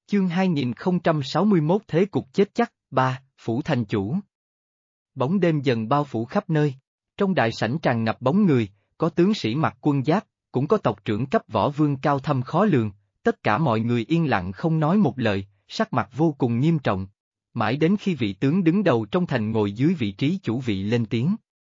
Chương 2061 Thế cục chết chắc, 3, Phủ thành chủ. Bóng đêm dần bao phủ khắp nơi. Trong đại sảnh tràn ngập bóng người, có tướng sĩ mặc quân giáp, cũng có tộc trưởng cấp võ vương cao thâm khó lường, tất cả mọi người yên lặng không nói một lời, sắc mặt vô cùng nghiêm trọng. Mãi đến khi vị tướng đứng đầu trong thành ngồi dưới vị trí chủ vị lên tiếng.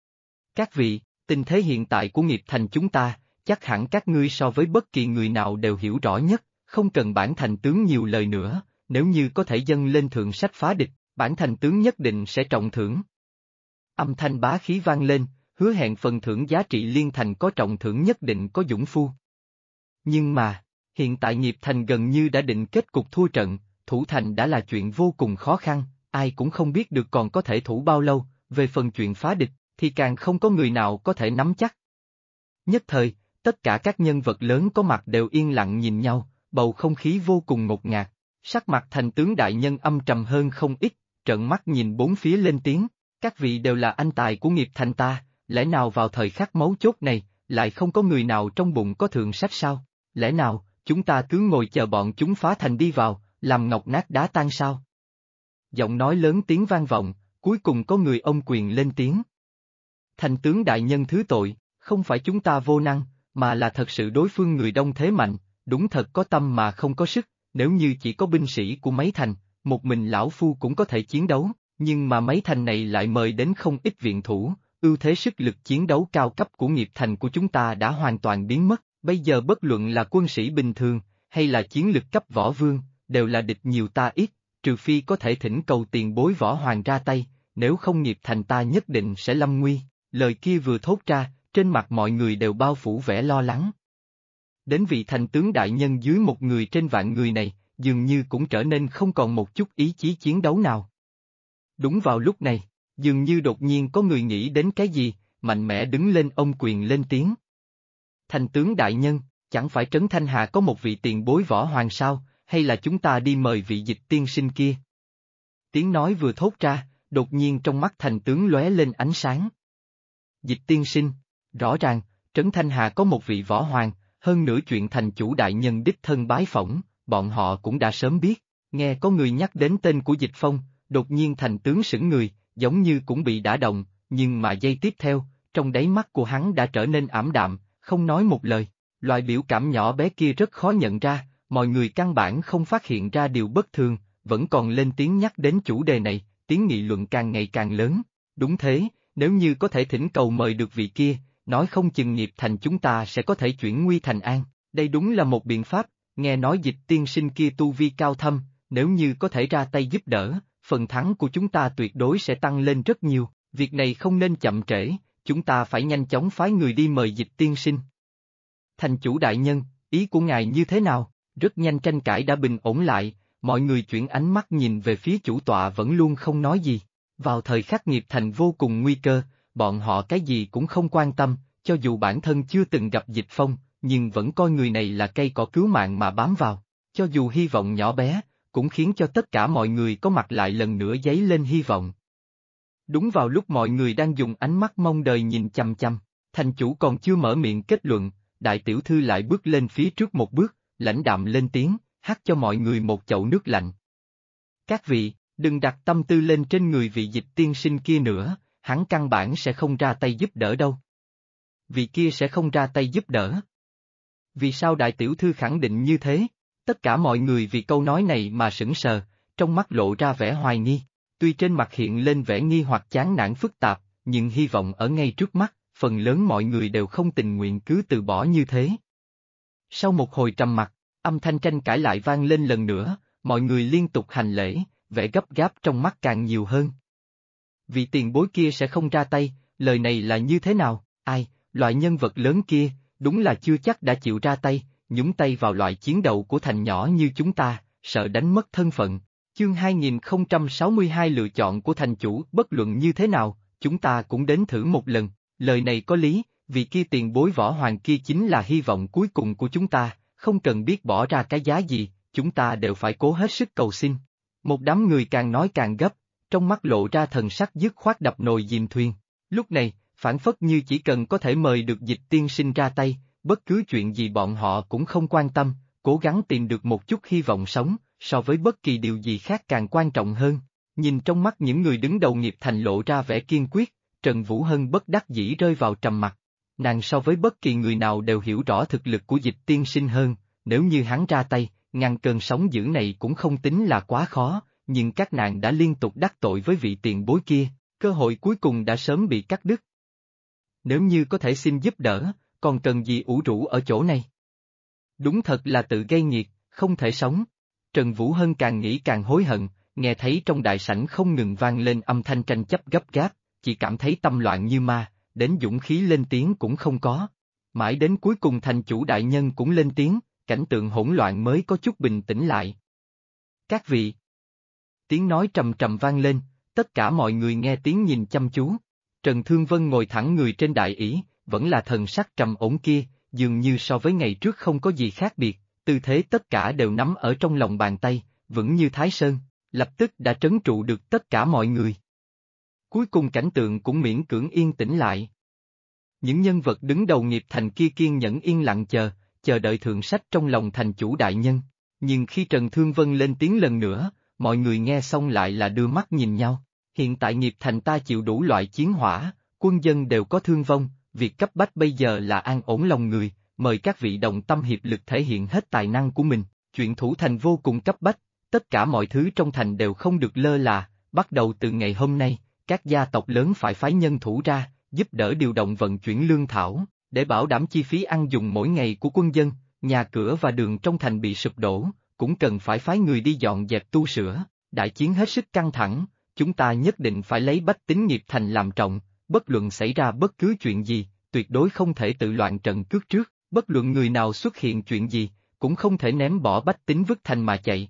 Các vị, tình thế hiện tại của nghiệp thành chúng ta, chắc hẳn các ngươi so với bất kỳ người nào đều hiểu rõ nhất, không cần bản thành tướng nhiều lời nữa, nếu như có thể dâng lên thượng sách phá địch, bản thành tướng nhất định sẽ trọng thưởng. Âm thanh bá khí vang lên, hứa hẹn phần thưởng giá trị liên thành có trọng thưởng nhất định có dũng phu. Nhưng mà, hiện tại nghiệp thành gần như đã định kết cục thua trận, thủ thành đã là chuyện vô cùng khó khăn, ai cũng không biết được còn có thể thủ bao lâu, về phần chuyện phá địch, thì càng không có người nào có thể nắm chắc. Nhất thời, tất cả các nhân vật lớn có mặt đều yên lặng nhìn nhau, bầu không khí vô cùng ngột ngạt, sắc mặt thành tướng đại nhân âm trầm hơn không ít, trợn mắt nhìn bốn phía lên tiếng, các vị đều là anh tài của nghiệp thành ta, lẽ nào vào thời khắc mấu chốt này, lại không có người nào trong bụng có thượng sách sao, lẽ nào, chúng ta cứ ngồi chờ bọn chúng phá thành đi vào, làm ngọc nát đá tan sao? Giọng nói lớn tiếng vang vọng, cuối cùng có người ông quyền lên tiếng. Thành tướng đại nhân thứ tội, không phải chúng ta vô năng, mà là thật sự đối phương người đông thế mạnh, đúng thật có tâm mà không có sức, nếu như chỉ có binh sĩ của mấy thành, một mình lão phu cũng có thể chiến đấu, nhưng mà mấy thành này lại mời đến không ít viện thủ, ưu thế sức lực chiến đấu cao cấp của nghiệp thành của chúng ta đã hoàn toàn biến mất, bây giờ bất luận là quân sĩ bình thường, hay là chiến lực cấp võ vương, đều là địch nhiều ta ít, trừ phi có thể thỉnh cầu tiền bối võ hoàng ra tay, nếu không nghiệp thành ta nhất định sẽ lâm nguy. Lời kia vừa thốt ra, trên mặt mọi người đều bao phủ vẻ lo lắng. Đến vị thành tướng đại nhân dưới một người trên vạn người này, dường như cũng trở nên không còn một chút ý chí chiến đấu nào. Đúng vào lúc này, dường như đột nhiên có người nghĩ đến cái gì, mạnh mẽ đứng lên ông quyền lên tiếng. Thành tướng đại nhân, chẳng phải Trấn Thanh Hà có một vị tiền bối võ hoàng sao, hay là chúng ta đi mời vị Dịch tiên sinh kia? Tiếng nói vừa thốt ra, đột nhiên trong mắt thành tướng lóe lên ánh sáng. Dịch tiên sinh, rõ ràng, Trấn Thanh Hà có một vị võ hoàng, hơn nữa chuyện thành chủ đại nhân đích thân bái phỏng, bọn họ cũng đã sớm biết, nghe có người nhắc đến tên của Dịch Phong, đột nhiên thành tướng sững người, giống như cũng bị đả động, nhưng mà giây tiếp theo, trong đáy mắt của hắn đã trở nên ảm đạm, không nói một lời, loại biểu cảm nhỏ bé kia rất khó nhận ra, mọi người căn bản không phát hiện ra điều bất thường, vẫn còn lên tiếng nhắc đến chủ đề này, tiếng nghị luận càng ngày càng lớn, đúng thế. Nếu như có thể thỉnh cầu mời được vị kia, nói không chừng nghiệp thành chúng ta sẽ có thể chuyển nguy thành an, đây đúng là một biện pháp, nghe nói Dịch tiên sinh kia tu vi cao thâm, nếu như có thể ra tay giúp đỡ, phần thắng của chúng ta tuyệt đối sẽ tăng lên rất nhiều, việc này không nên chậm trễ, chúng ta phải nhanh chóng phái người đi mời Dịch tiên sinh. Thành chủ đại nhân, ý của ngài như thế nào? Rất nhanh tranh cãi đã bình ổn lại, mọi người chuyển ánh mắt nhìn về phía chủ tọa vẫn luôn không nói gì. Vào thời khắc nghiệp thành vô cùng nguy cơ, bọn họ cái gì cũng không quan tâm, cho dù bản thân chưa từng gặp Dịch Phong, nhưng vẫn coi người này là cây cỏ cứu mạng mà bám vào. Cho dù hy vọng nhỏ bé, cũng khiến cho tất cả mọi người có mặt lại lần nữa dấy lên hy vọng. Đúng vào lúc mọi người đang dùng ánh mắt mong đợi nhìn chằm chằm, thành chủ còn chưa mở miệng kết luận, đại tiểu thư lại bước lên phía trước một bước, lãnh đạm lên tiếng, hắt cho mọi người một chậu nước lạnh. Các vị, đừng đặt tâm tư lên trên người vị Dịch tiên sinh kia nữa, hắn căn bản sẽ không ra tay giúp đỡ đâu. Vị kia sẽ không ra tay giúp đỡ. Vì sao đại tiểu thư khẳng định như thế? Tất cả mọi người vì câu nói này mà sững sờ, trong mắt lộ ra vẻ hoài nghi. Tuy trên mặt hiện lên vẻ nghi hoặc chán nản phức tạp, nhưng hy vọng ở ngay trước mắt, phần lớn mọi người đều không tình nguyện cứ từ bỏ như thế. Sau một hồi trầm mặc, âm thanh tranh cãi lại vang lên lần nữa, mọi người liên tục hành lễ, vẻ gấp gáp trong mắt càng nhiều hơn. Vị tiền bối kia sẽ không ra tay, lời này là như thế nào? Ai, loại nhân vật lớn kia, đúng là chưa chắc đã chịu ra tay, nhúng tay vào loại chiến đấu của thành nhỏ như chúng ta, sợ đánh mất thân phận. Chương 2062 lựa chọn của thành chủ, bất luận như thế nào, chúng ta cũng đến thử một lần, lời này có lý, vì kia tiền bối võ hoàng kia chính là hy vọng cuối cùng của chúng ta, không cần biết bỏ ra cái giá gì, chúng ta đều phải cố hết sức cầu xin. Một đám người càng nói càng gấp, trong mắt lộ ra thần sắc dứt khoát đập nồi dìm thuyền. Lúc này, phản phất như chỉ cần có thể mời được Dịch tiên sinh ra tay, bất cứ chuyện gì bọn họ cũng không quan tâm, cố gắng tìm được một chút hy vọng sống, so với bất kỳ điều gì khác càng quan trọng hơn. Nhìn trong mắt những người đứng đầu nghiệp thành lộ ra vẻ kiên quyết, Trần Vũ Hân bất đắc dĩ rơi vào trầm mặc. Nàng so với bất kỳ người nào đều hiểu rõ thực lực của Dịch tiên sinh hơn, nếu như hắn ra tay, ngăn cơn sóng dữ này cũng không tính là quá khó, nhưng các nàng đã liên tục đắc tội với vị tiền bối kia, cơ hội cuối cùng đã sớm bị cắt đứt. Nếu như có thể xin giúp đỡ, còn cần gì ủ rũ ở chỗ này? Đúng thật là tự gây nghiệt, không thể sống. Trần Vũ Hân càng nghĩ càng hối hận, nghe thấy trong đại sảnh không ngừng vang lên âm thanh tranh chấp gấp gáp, chỉ cảm thấy tâm loạn như ma, đến dũng khí lên tiếng cũng không có. Mãi đến cuối cùng thành chủ đại nhân cũng lên tiếng, cảnh tượng hỗn loạn mới có chút bình tĩnh lại. Các vị. Tiếng nói trầm trầm vang lên, tất cả mọi người nghe tiếng nhìn chăm chú. Trần Thương Vân ngồi thẳng người trên đại ỷ, vẫn là thần sắc trầm ổn kia, dường như so với ngày trước không có gì khác biệt, tư thế tất cả đều nắm ở trong lòng bàn tay, vững như Thái Sơn, lập tức đã trấn trụ được tất cả mọi người. Cuối cùng cảnh tượng cũng miễn cưỡng yên tĩnh lại. Những nhân vật đứng đầu nghiệp thành kia kiên nhẫn yên lặng chờ đợi thượng sách trong lòng thành chủ đại nhân. Nhưng khi Trần Thương Vân lên tiếng lần nữa, mọi người nghe xong lại là đưa mắt nhìn nhau. Hiện tại nghiệp thành ta chịu đủ loại chiến hỏa, quân dân đều có thương vong, việc cấp bách bây giờ là an ổn lòng người, mời các vị đồng tâm hiệp lực thể hiện hết tài năng của mình. Chuyện thủ thành vô cùng cấp bách, tất cả mọi thứ trong thành đều không được lơ là, bắt đầu từ ngày hôm nay, các gia tộc lớn phải phái nhân thủ ra, giúp đỡ điều động vận chuyển lương thảo, để bảo đảm chi phí ăn dùng mỗi ngày của quân dân, nhà cửa và đường trong thành bị sụp đổ, cũng cần phải phái người đi dọn dẹp tu sửa. Đại chiến hết sức căng thẳng, chúng ta nhất định phải lấy bách tính nghiệp thành làm trọng, bất luận xảy ra bất cứ chuyện gì, tuyệt đối không thể tự loạn trận cước trước, bất luận người nào xuất hiện chuyện gì, cũng không thể ném bỏ bách tính vứt thành mà chạy.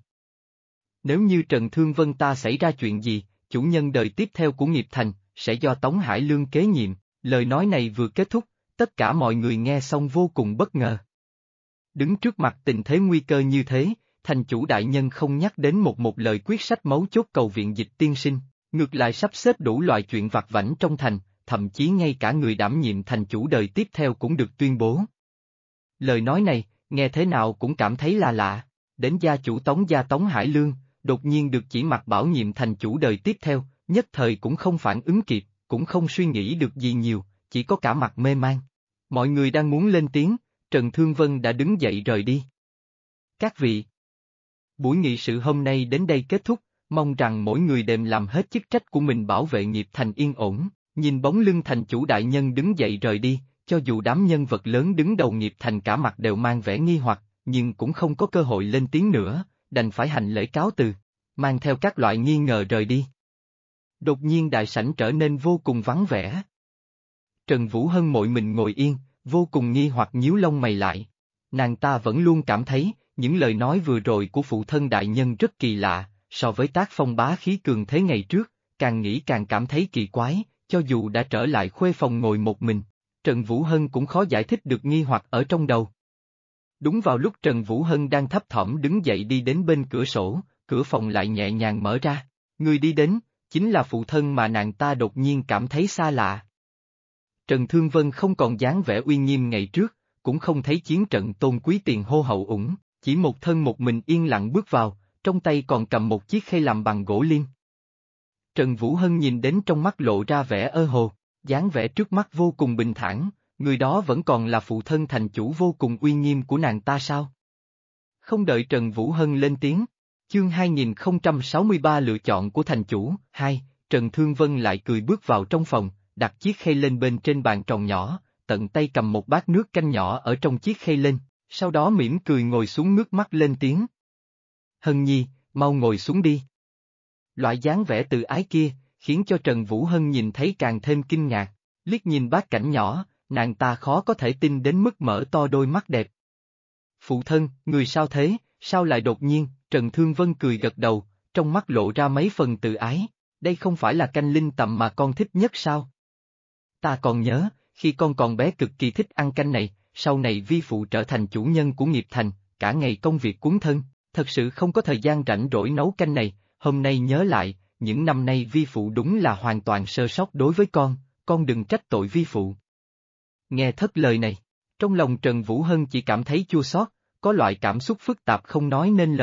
Nếu như Trần Thương Vân ta xảy ra chuyện gì, chủ nhân đời tiếp theo của nghiệp thành, sẽ do Tống Hải Lương kế nhiệm. Lời nói này vừa kết thúc, tất cả mọi người nghe xong vô cùng bất ngờ. Đứng trước mặt tình thế nguy cơ như thế, thành chủ đại nhân không nhắc đến một lời quyết sách mấu chốt cầu viện Dịch tiên sinh, ngược lại sắp xếp đủ loại chuyện vặt vãnh trong thành, thậm chí ngay cả người đảm nhiệm thành chủ đời tiếp theo cũng được tuyên bố. Lời nói này, nghe thế nào cũng cảm thấy là lạ, đến gia chủ Tống Hải Lương, đột nhiên được chỉ mặc bảo nhiệm thành chủ đời tiếp theo, nhất thời cũng không phản ứng kịp, cũng không suy nghĩ được gì nhiều, chỉ có cả mặt mê man. Mọi người đang muốn lên tiếng, Trần Thương Vân đã đứng dậy rời đi. Các vị, buổi nghị sự hôm nay đến đây kết thúc, mong rằng mỗi người đều làm hết chức trách của mình bảo vệ nghiệp thành yên ổn. Nhìn bóng lưng thành chủ đại nhân đứng dậy rời đi, cho dù đám nhân vật lớn đứng đầu nghiệp thành cả mặt đều mang vẻ nghi hoặc, nhưng cũng không có cơ hội lên tiếng nữa, đành phải hành lễ cáo từ, mang theo các loại nghi ngờ rời đi. Đột nhiên đại sảnh trở nên vô cùng vắng vẻ. Trần Vũ Hân mội mình ngồi yên, vô cùng nghi hoặc nhíu lông mày lại. Nàng ta vẫn luôn cảm thấy, những lời nói vừa rồi của phụ thân đại nhân rất kỳ lạ, so với tác phong bá khí cường thế ngày trước, càng nghĩ càng cảm thấy kỳ quái, cho dù đã trở lại khuê phòng ngồi một mình, Trần Vũ Hân cũng khó giải thích được nghi hoặc ở trong đầu. Đúng vào lúc Trần Vũ Hân đang thấp thỏm đứng dậy đi đến bên cửa sổ, cửa phòng lại nhẹ nhàng mở ra, người đi đến, chính là phụ thân mà nàng ta đột nhiên cảm thấy xa lạ. Trần Thương Vân không còn dáng vẻ uy nghiêm ngày trước, cũng không thấy chiến trận tôn quý tiền hô hậu ủng, chỉ một thân một mình yên lặng bước vào, trong tay còn cầm một chiếc khay làm bằng gỗ liêm. Trần Vũ Hân nhìn đến trong mắt lộ ra vẻ ơ hồ, dáng vẻ trước mắt vô cùng bình thản, người đó vẫn còn là phụ thân thành chủ vô cùng uy nghiêm của nàng ta sao? Không đợi Trần Vũ Hân lên tiếng, chương 2063 lựa chọn của thành chủ, 2, Trần Thương Vân lại cười bước vào trong phòng, đặt chiếc khay lên bên trên bàn tròn nhỏ, tận tay cầm một bát nước canh nhỏ ở trong chiếc khay lên, sau đó mỉm cười ngồi xuống ngước mắt lên tiếng. Hân Nhi, mau ngồi xuống đi. Loại dáng vẻ từ ái kia, khiến cho Trần Vũ Hân nhìn thấy càng thêm kinh ngạc, liếc nhìn bát cảnh nhỏ, nàng ta khó có thể tin đến mức mở to đôi mắt đẹp. Phụ thân, người sao thế, sao lại đột nhiên, Trần Thương Vân cười gật đầu, trong mắt lộ ra mấy phần từ ái, đây không phải là canh linh tầm mà con thích nhất sao? Ta còn nhớ, khi con còn bé cực kỳ thích ăn canh này, sau này vi phụ trở thành chủ nhân của nghiệp thành, cả ngày công việc cuốn thân, thật sự không có thời gian rảnh rỗi nấu canh này, hôm nay nhớ lại, những năm nay vi phụ đúng là hoàn toàn sơ sót đối với con đừng trách tội vi phụ. Nghe thất lời này, trong lòng Trần Vũ Hân chỉ cảm thấy chua xót, có loại cảm xúc phức tạp không nói nên lời,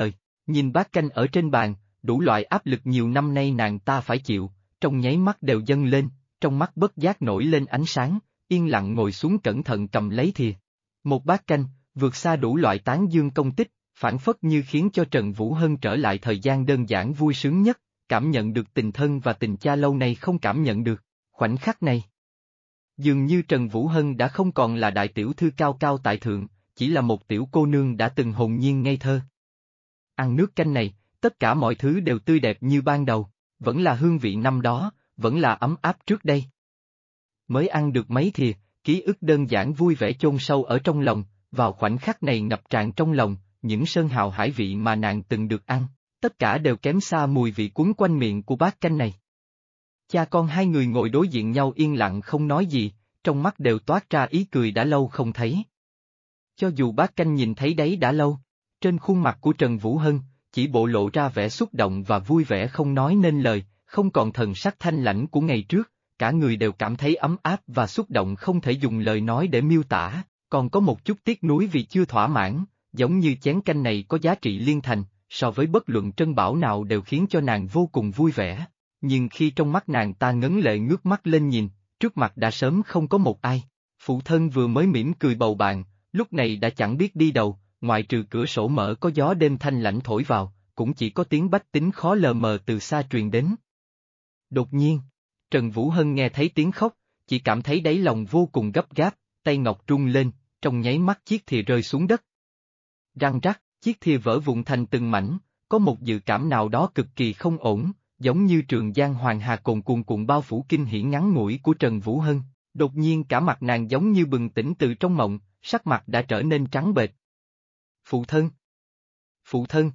Nhìn bát canh ở trên bàn, đủ loại áp lực nhiều năm nay nàng ta phải chịu, trong nháy mắt đều dâng lên, trong mắt bất giác nổi lên ánh sáng, yên lặng ngồi xuống cẩn thận cầm lấy thìa. Một bát canh, vượt xa đủ loại tán dương công tích, phản phất như khiến cho Trần Vũ Hân trở lại thời gian đơn giản vui sướng nhất, cảm nhận được tình thân và tình cha lâu nay không cảm nhận được. Khoảnh khắc này, dường như Trần Vũ Hân đã không còn là đại tiểu thư cao cao tại thượng, chỉ là một tiểu cô nương đã từng hồn nhiên ngây thơ. Ăn nước canh này, tất cả mọi thứ đều tươi đẹp như ban đầu, vẫn là hương vị năm đó, vẫn là ấm áp trước đây. Mới ăn được mấy thìa, ký ức đơn giản vui vẻ chôn sâu ở trong lòng, vào khoảnh khắc này ngập tràn trong lòng, những sơn hào hải vị mà nàng từng được ăn, tất cả đều kém xa mùi vị cuốn quanh miệng của bát canh này. Cha con hai người ngồi đối diện nhau yên lặng không nói gì, trong mắt đều toát ra ý cười đã lâu không thấy. Cho dù bát canh nhìn thấy đấy đã lâu, trên khuôn mặt của Trần Vũ Hân, chỉ bộ lộ ra vẻ xúc động và vui vẻ không nói nên lời, không còn thần sắc thanh lãnh của ngày trước, cả người đều cảm thấy ấm áp và xúc động không thể dùng lời nói để miêu tả, còn có một chút tiếc nuối vì chưa thỏa mãn, giống như chén canh này có giá trị liên thành, so với bất luận trân bảo nào đều khiến cho nàng vô cùng vui vẻ. Nhưng khi trong mắt nàng ta ngấn lệ ngước mắt lên nhìn, trước mặt đã sớm không có một ai. Phụ thân vừa mới mỉm cười bầu bạn, lúc này đã chẳng biết đi đâu, ngoại trừ cửa sổ mở có gió đêm thanh lãnh thổi vào, cũng chỉ có tiếng bách tính khó lờ mờ từ xa truyền đến. Đột nhiên, Trần Vũ Hân nghe thấy tiếng khóc, chỉ cảm thấy đáy lòng vô cùng gấp gáp, tay ngọc rung lên, trong nháy mắt chiếc thìa rơi xuống đất. Răng rắc, chiếc thìa vỡ vụn thành từng mảnh, có một dự cảm nào đó cực kỳ không ổn, giống như trường giang hoàng hà cuồn cuộn bao phủ kinh hỉ ngắn ngủi của Trần Vũ Hân, đột nhiên cả mặt nàng giống như bừng tỉnh từ trong mộng, sắc mặt đã trở nên trắng bệch. Phụ thân! Phụ thân!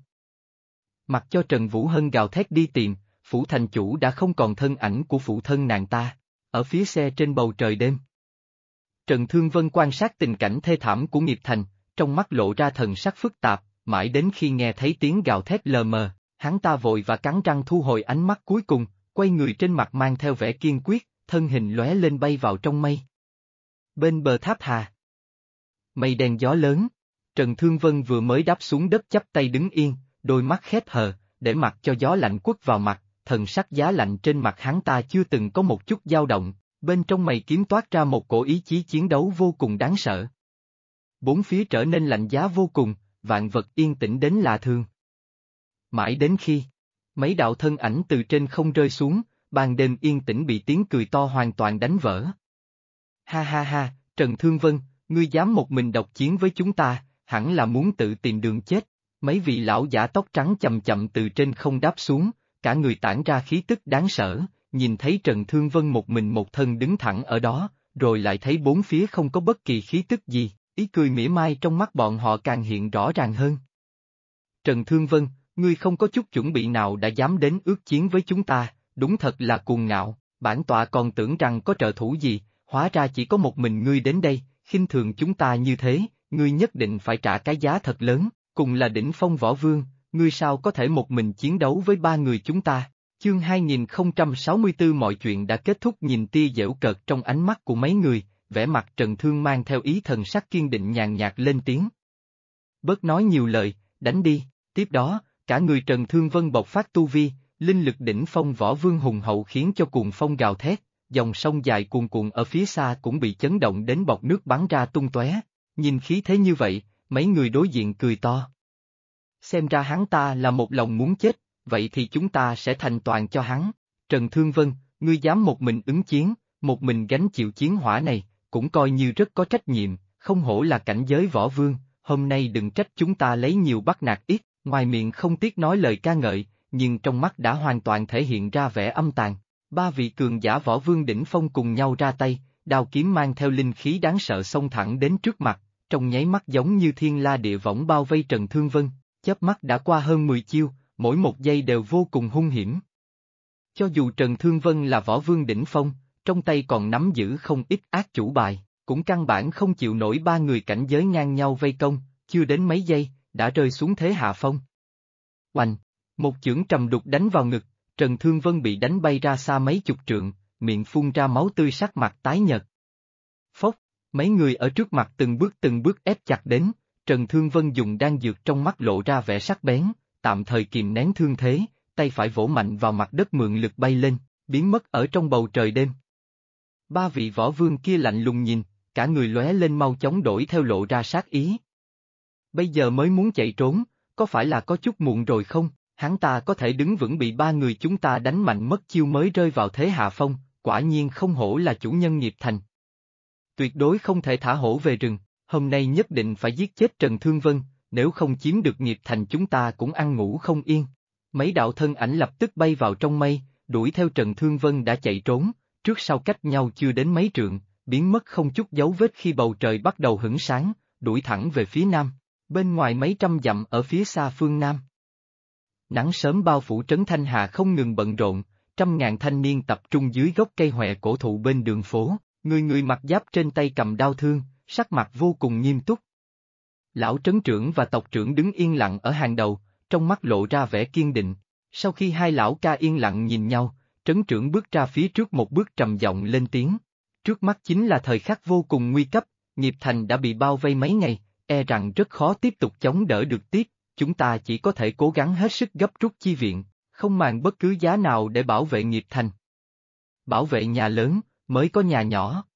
Mặc cho Trần Vũ Hân gào thét đi tìm, phủ thành chủ đã không còn thân ảnh của phụ thân nàng ta, ở phía xe trên bầu trời đêm. Trần Thương Vân quan sát tình cảnh thê thảm của nghiệp thành, trong mắt lộ ra thần sắc phức tạp, mãi đến khi nghe thấy tiếng gào thét lờ mờ, hắn ta vội và cắn răng thu hồi ánh mắt cuối cùng, quay người trên mặt mang theo vẻ kiên quyết, thân hình lóe lên bay vào trong mây. Bên bờ tháp hà, mây đen gió lớn, Trần Thương Vân vừa mới đáp xuống đất chắp tay đứng yên, đôi mắt khép hờ, để mặc cho gió lạnh quất vào mặt, thần sắc giá lạnh trên mặt hắn ta chưa từng có một chút dao động, bên trong mày kiếm toát ra một cổ ý chí chiến đấu vô cùng đáng sợ. Bốn phía trở nên lạnh giá vô cùng, vạn vật yên tĩnh đến lạ thường. Mãi đến khi, mấy đạo thân ảnh từ trên không rơi xuống, ban đêm yên tĩnh bị tiếng cười to hoàn toàn đánh vỡ. Ha ha ha, Trần Thương Vân, ngươi dám một mình độc chiến với chúng ta, hẳn là muốn tự tìm đường chết. Mấy vị lão giả tóc trắng chậm chậm từ trên không đáp xuống, cả người tản ra khí tức đáng sợ, nhìn thấy Trần Thương Vân một mình một thân đứng thẳng ở đó, rồi lại thấy bốn phía không có bất kỳ khí tức gì, ý cười mỉa mai trong mắt bọn họ càng hiện rõ ràng hơn. Trần Thương Vân, ngươi không có chút chuẩn bị nào đã dám đến ước chiến với chúng ta, đúng thật là cuồng ngạo, bản tọa còn tưởng rằng có trợ thủ gì, hóa ra chỉ có một mình ngươi đến đây, khinh thường chúng ta như thế, ngươi nhất định phải trả cái giá thật lớn. Cùng là đỉnh phong võ vương, ngươi sao có thể một mình chiến đấu với ba người chúng ta? Chương 2064 mọi chuyện đã kết thúc nhìn tia giễu cợt trong ánh mắt của mấy người, vẻ mặt Trần Thương mang theo ý thần sắc kiên định nhàn nhạt lên tiếng. Bớt nói nhiều lời, đánh đi, tiếp đó, cả người Trần Thương Vân bộc phát tu vi, linh lực đỉnh phong võ vương hùng hậu khiến cho cuồng phong gào thét, dòng sông dài cuồn cuộn ở phía xa cũng bị chấn động đến bọt nước bắn ra tung tóe, nhìn khí thế như vậy. Mấy người đối diện cười to. Xem ra hắn ta là một lòng muốn chết, vậy thì chúng ta sẽ thành toàn cho hắn. Trần Thương Vân, ngươi dám một mình ứng chiến, một mình gánh chịu chiến hỏa này, cũng coi như rất có trách nhiệm, không hổ là cảnh giới võ vương, hôm nay đừng trách chúng ta lấy nhiều bắt nạt ít, ngoài miệng không tiếc nói lời ca ngợi, nhưng trong mắt đã hoàn toàn thể hiện ra vẻ âm tàn. Ba vị cường giả võ vương đỉnh phong cùng nhau ra tay, đao kiếm mang theo linh khí đáng sợ xông thẳng đến trước mặt. Trong nháy mắt giống như thiên la địa võng bao vây Trần Thương Vân, chớp mắt đã qua hơn 10 chiêu, mỗi một giây đều vô cùng hung hiểm. Cho dù Trần Thương Vân là võ vương đỉnh phong, trong tay còn nắm giữ không ít ác chủ bài, cũng căn bản không chịu nổi ba người cảnh giới ngang nhau vây công, chưa đến mấy giây, đã rơi xuống thế hạ phong. Oanh! Một chưởng trầm đục đánh vào ngực, Trần Thương Vân bị đánh bay ra xa mấy chục trượng, miệng phun ra máu tươi sắc mặt tái nhợt. Phốc! Mấy người ở trước mặt từng bước ép chặt đến, Trần Thương Vân dùng đan dược trong mắt lộ ra vẻ sắc bén, tạm thời kìm nén thương thế, tay phải vỗ mạnh vào mặt đất mượn lực bay lên, biến mất ở trong bầu trời đêm. Ba vị võ vương kia lạnh lùng nhìn, cả người lóe lên mau chóng đổi theo lộ ra sát ý. Bây giờ mới muốn chạy trốn, có phải là có chút muộn rồi không? Hắn ta có thể đứng vững bị ba người chúng ta đánh mạnh mất chiêu mới rơi vào thế hạ phong, quả nhiên không hổ là chủ nhân nghiệp thành. Tuyệt đối không thể thả hổ về rừng, hôm nay nhất định phải giết chết Trần Thương Vân, nếu không chiếm được nghiệp thành chúng ta cũng ăn ngủ không yên. Mấy đạo thân ảnh lập tức bay vào trong mây, đuổi theo Trần Thương Vân đã chạy trốn, trước sau cách nhau chưa đến mấy trượng, biến mất không chút dấu vết khi bầu trời bắt đầu hửng sáng, đuổi thẳng về phía nam, bên ngoài mấy trăm dặm ở phía xa phương nam. Nắng sớm bao phủ trấn Thanh Hà không ngừng bận rộn, trăm ngàn thanh niên tập trung dưới gốc cây hòe cổ thụ bên đường phố, người người mặc giáp trên tay cầm đao thương, sắc mặt vô cùng nghiêm túc. Lão trấn trưởng và tộc trưởng đứng yên lặng ở hàng đầu, trong mắt lộ ra vẻ kiên định. Sau khi hai lão ca yên lặng nhìn nhau, trấn trưởng bước ra phía trước một bước trầm giọng lên tiếng. Trước mắt chính là thời khắc vô cùng nguy cấp, nghiệp thành đã bị bao vây mấy ngày, e rằng rất khó tiếp tục chống đỡ được tiếp, chúng ta chỉ có thể cố gắng hết sức gấp rút chi viện, không màng bất cứ giá nào để bảo vệ nghiệp thành. Bảo vệ nhà lớn, mới có nhà nhỏ.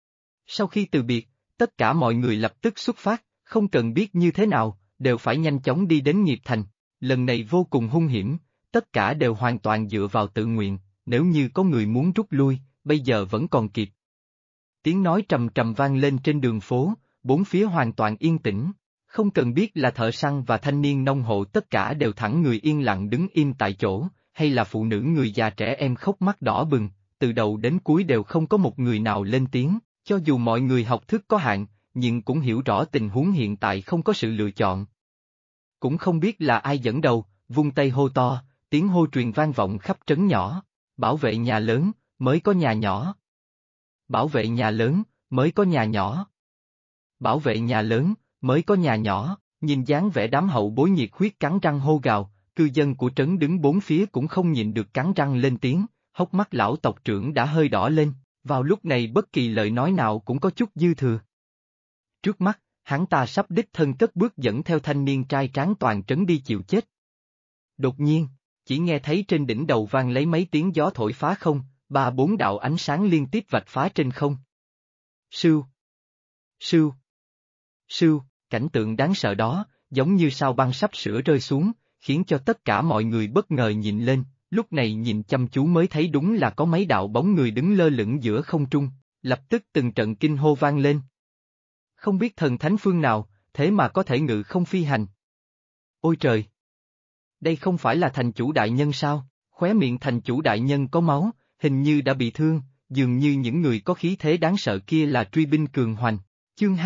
Sau khi từ biệt, tất cả mọi người lập tức xuất phát, không cần biết như thế nào, đều phải nhanh chóng đi đến nghiệp thành. Lần này vô cùng hung hiểm, tất cả đều hoàn toàn dựa vào tự nguyện, nếu như có người muốn rút lui, bây giờ vẫn còn kịp. Tiếng nói trầm trầm vang lên trên đường phố, bốn phía hoàn toàn yên tĩnh, không cần biết là thợ săn và thanh niên nông hộ tất cả đều thẳng người yên lặng đứng im tại chỗ, hay là phụ nữ người già trẻ em khóc mắt đỏ bừng, từ đầu đến cuối đều không có một người nào lên tiếng, cho dù mọi người học thức có hạn, nhưng cũng hiểu rõ tình huống hiện tại không có sự lựa chọn. Cũng không biết là ai dẫn đầu, vung tay hô to, tiếng hô truyền vang vọng khắp trấn nhỏ, bảo vệ nhà lớn, mới có nhà nhỏ. Bảo vệ nhà lớn, mới có nhà nhỏ. Bảo vệ nhà lớn, mới có nhà nhỏ, nhìn dáng vẻ đám hậu bối nhiệt huyết cắn răng hô gào, cư dân của trấn đứng bốn phía cũng không nhịn được cắn răng lên tiếng, hốc mắt lão tộc trưởng đã hơi đỏ lên, vào lúc này bất kỳ lời nói nào cũng có chút dư thừa. Trước mắt, hắn ta sắp đích thân cất bước dẫn theo thanh niên trai tráng toàn trấn đi chịu chết. Đột nhiên, chỉ nghe thấy trên đỉnh đầu vang lấy mấy tiếng gió thổi phá không, ba bốn đạo ánh sáng liên tiếp vạch phá trên không. Sưu, sưu, sưu, cảnh tượng đáng sợ đó, giống như sao băng sắp sửa rơi xuống, khiến cho tất cả mọi người bất ngờ nhìn lên, lúc này nhìn chăm chú mới thấy đúng là có mấy đạo bóng người đứng lơ lửng giữa không trung, lập tức từng trận kinh hô vang lên. Không biết thần thánh phương nào, thế mà có thể ngự không phi hành. Ôi trời! Đây không phải là thành chủ đại nhân sao? Khóe miệng thành chủ đại nhân có máu, hình như đã bị thương, dường như những người có khí thế đáng sợ kia là truy binh cường hoành. Chương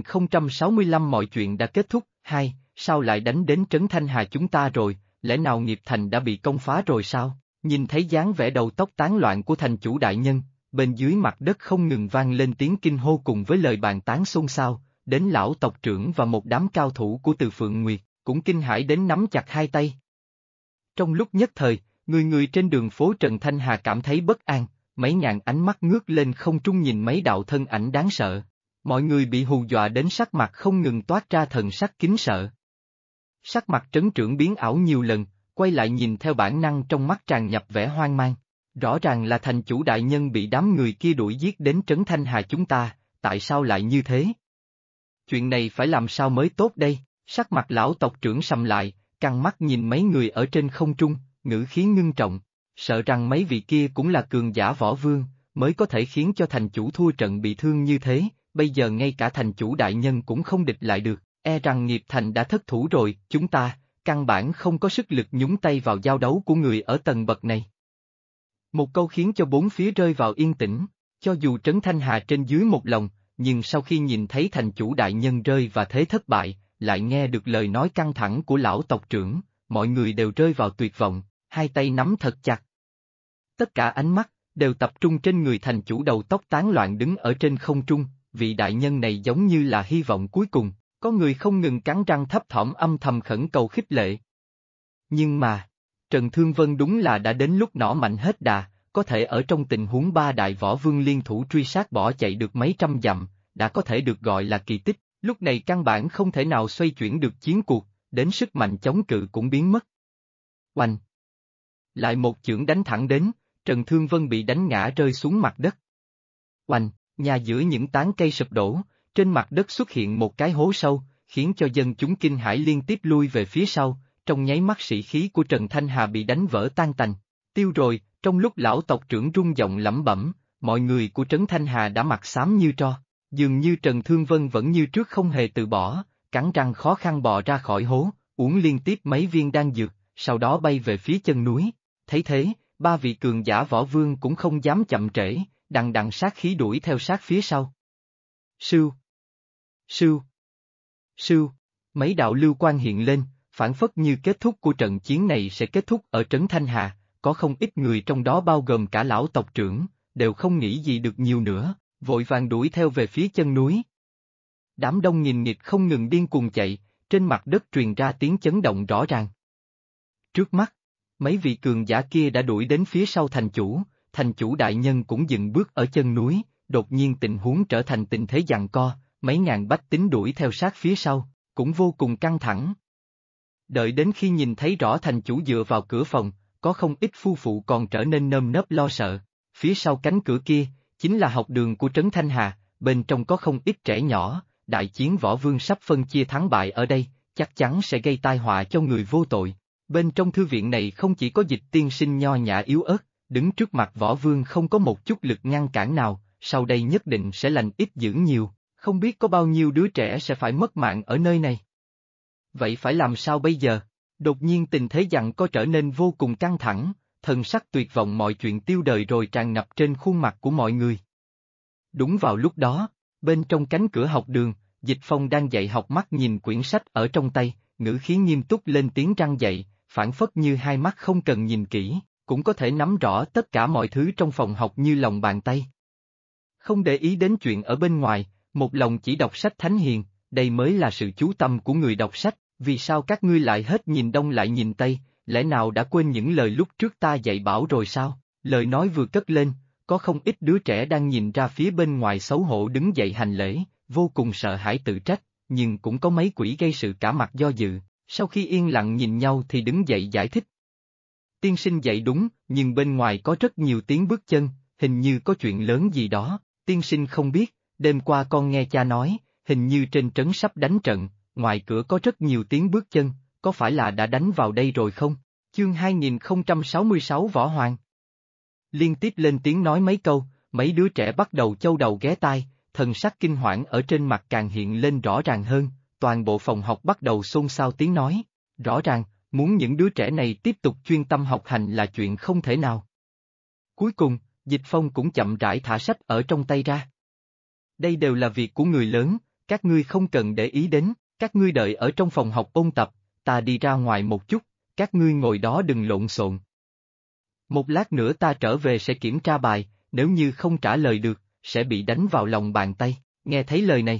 2065 mọi chuyện đã kết thúc, sao lại đánh đến trấn Thanh Hà chúng ta rồi, lẽ nào nghiệp thành đã bị công phá rồi sao? Nhìn thấy dáng vẻ đầu tóc tán loạn của thành chủ đại nhân, bên dưới mặt đất không ngừng vang lên tiếng kinh hô cùng với lời bàn tán xôn xao, đến lão tộc trưởng và một đám cao thủ của Từ Phượng Nguyệt, cũng kinh hãi đến nắm chặt hai tay. Trong lúc nhất thời, người người trên đường phố Trần Thanh Hà cảm thấy bất an, mấy ngàn ánh mắt ngước lên không trung nhìn mấy đạo thân ảnh đáng sợ. Mọi người bị hù dọa đến sắc mặt không ngừng toát ra thần sắc kính sợ. Sắc mặt trấn trưởng biến ảo nhiều lần, quay lại nhìn theo bản năng trong mắt tràn nhập vẻ hoang mang. Rõ ràng là thành chủ đại nhân bị đám người kia đuổi giết đến trấn Thanh Hà chúng ta, tại sao lại như thế? Chuyện này phải làm sao mới tốt đây? Sắc mặt lão tộc trưởng sầm lại, căng mắt nhìn mấy người ở trên không trung, ngữ khí ngưng trọng, sợ rằng mấy vị kia cũng là cường giả võ vương, mới có thể khiến cho thành chủ thua trận bị thương như thế, bây giờ ngay cả thành chủ đại nhân cũng không địch lại được, e rằng nghiệp thành đã thất thủ rồi, chúng ta, căn bản không có sức lực nhúng tay vào giao đấu của người ở tầng bậc này. Một câu khiến cho bốn phía rơi vào yên tĩnh, cho dù Trấn Thanh Hà trên dưới một lòng, nhưng sau khi nhìn thấy thành chủ đại nhân rơi và thế thất bại, lại nghe được lời nói căng thẳng của lão tộc trưởng, mọi người đều rơi vào tuyệt vọng, hai tay nắm thật chặt. Tất cả ánh mắt, đều tập trung trên người thành chủ đầu tóc tán loạn đứng ở trên không trung, vị đại nhân này giống như là hy vọng cuối cùng, có người không ngừng cắn răng thấp thỏm âm thầm khẩn cầu khích lệ. Nhưng mà, Trần Thương Vân đúng là đã đến lúc nỏ mạnh hết đà, có thể ở trong tình huống ba đại võ vương liên thủ truy sát bỏ chạy được mấy trăm dặm, đã có thể được gọi là kỳ tích, lúc này căn bản không thể nào xoay chuyển được chiến cuộc, đến sức mạnh chống cự cũng biến mất. Oanh! Lại một chưởng đánh thẳng đến, Trần Thương Vân bị đánh ngã rơi xuống mặt đất. Oanh! Nhà giữa những tán cây sụp đổ, trên mặt đất xuất hiện một cái hố sâu, khiến cho dân chúng kinh hãi liên tiếp lui về phía sau, trong nháy mắt sĩ khí của Trần Thanh Hà bị đánh vỡ tan tành. Tiêu rồi, trong lúc lão tộc trưởng rung giọng lẩm bẩm, mọi người của Trấn Thanh Hà đã mặt xám như tro. Dường như Trần Thương Vân vẫn như trước không hề từ bỏ, cắn răng khó khăn bò ra khỏi hố, uống liên tiếp mấy viên đan dược, sau đó bay về phía chân núi. Thấy thế, ba vị cường giả võ vương cũng không dám chậm trễ, đằng đằng sát khí đuổi theo sát phía sau. Sưu! Sưu! Sưu! Mấy đạo lưu quang hiện lên, phản phất như kết thúc của trận chiến này sẽ kết thúc ở Trấn Thanh Hà, có không ít người trong đó bao gồm cả lão tộc trưởng, đều không nghĩ gì được nhiều nữa, vội vàng đuổi theo về phía chân núi. Đám đông nghìn nghịt không ngừng điên cuồng chạy, trên mặt đất truyền ra tiếng chấn động rõ ràng. Trước mắt, mấy vị cường giả kia đã đuổi đến phía sau thành chủ đại nhân cũng dừng bước ở chân núi, đột nhiên tình huống trở thành tình thế giằng co, mấy ngàn bách tính đuổi theo sát phía sau, cũng vô cùng căng thẳng. Đợi đến khi nhìn thấy rõ thành chủ dựa vào cửa phòng, có không ít phu phụ còn trở nên nơm nớp lo sợ, phía sau cánh cửa kia, chính là học đường của Trấn Thanh Hà, bên trong có không ít trẻ nhỏ, đại chiến võ vương sắp phân chia thắng bại ở đây, chắc chắn sẽ gây tai họa cho người vô tội. Bên trong thư viện này không chỉ có Dịch tiên sinh nho nhã yếu ớt, đứng trước mặt võ vương không có một chút lực ngăn cản nào, sau đây nhất định sẽ lành ít dữ nhiều, không biết có bao nhiêu đứa trẻ sẽ phải mất mạng ở nơi này. Vậy phải làm sao bây giờ? Đột nhiên tình thế giằng co trở nên vô cùng căng thẳng, thần sắc tuyệt vọng mọi chuyện tiêu đời rồi tràn ngập trên khuôn mặt của mọi người. Đúng vào lúc đó, bên trong cánh cửa học đường, Dịch Phong đang dạy học mắt nhìn quyển sách ở trong tay, ngữ khí nghiêm túc lên tiếng răng dạy, phản phất như hai mắt không cần nhìn kỹ, cũng có thể nắm rõ tất cả mọi thứ trong phòng học như lòng bàn tay. Không để ý đến chuyện ở bên ngoài, một lòng chỉ đọc sách thánh hiền, đây mới là sự chú tâm của người đọc sách, vì sao các ngươi lại hết nhìn đông lại nhìn tây, lẽ nào đã quên những lời lúc trước ta dạy bảo rồi sao? Lời nói vừa cất lên, có không ít đứa trẻ đang nhìn ra phía bên ngoài xấu hổ đứng dậy hành lễ, vô cùng sợ hãi tự trách, nhưng cũng có mấy quỷ gây sự cả mặt do dự, sau khi yên lặng nhìn nhau thì đứng dậy giải thích. Tiên sinh dạy đúng, nhưng bên ngoài có rất nhiều tiếng bước chân, hình như có chuyện lớn gì đó, tiên sinh không biết, đêm qua con nghe cha nói, hình như trên trấn sắp đánh trận, ngoài cửa có rất nhiều tiếng bước chân, có phải là đã đánh vào đây rồi không? Chương 2066 Võ Hoàng. Liên tiếp lên tiếng nói mấy câu, mấy đứa trẻ bắt đầu châu đầu ghé tai, thần sắc kinh hoảng ở trên mặt càng hiện lên rõ ràng hơn, toàn bộ phòng học bắt đầu xôn xao tiếng nói, rõ ràng, muốn những đứa trẻ này tiếp tục chuyên tâm học hành là chuyện không thể nào. Cuối cùng, Dịch Phong cũng chậm rãi thả sách ở trong tay ra. Đây đều là việc của người lớn, các ngươi không cần để ý đến, các ngươi đợi ở trong phòng học ôn tập, ta đi ra ngoài một chút, các ngươi ngồi đó đừng lộn xộn. Một lát nữa ta trở về sẽ kiểm tra bài, nếu như không trả lời được, sẽ bị đánh vào lòng bàn tay, nghe thấy lời này.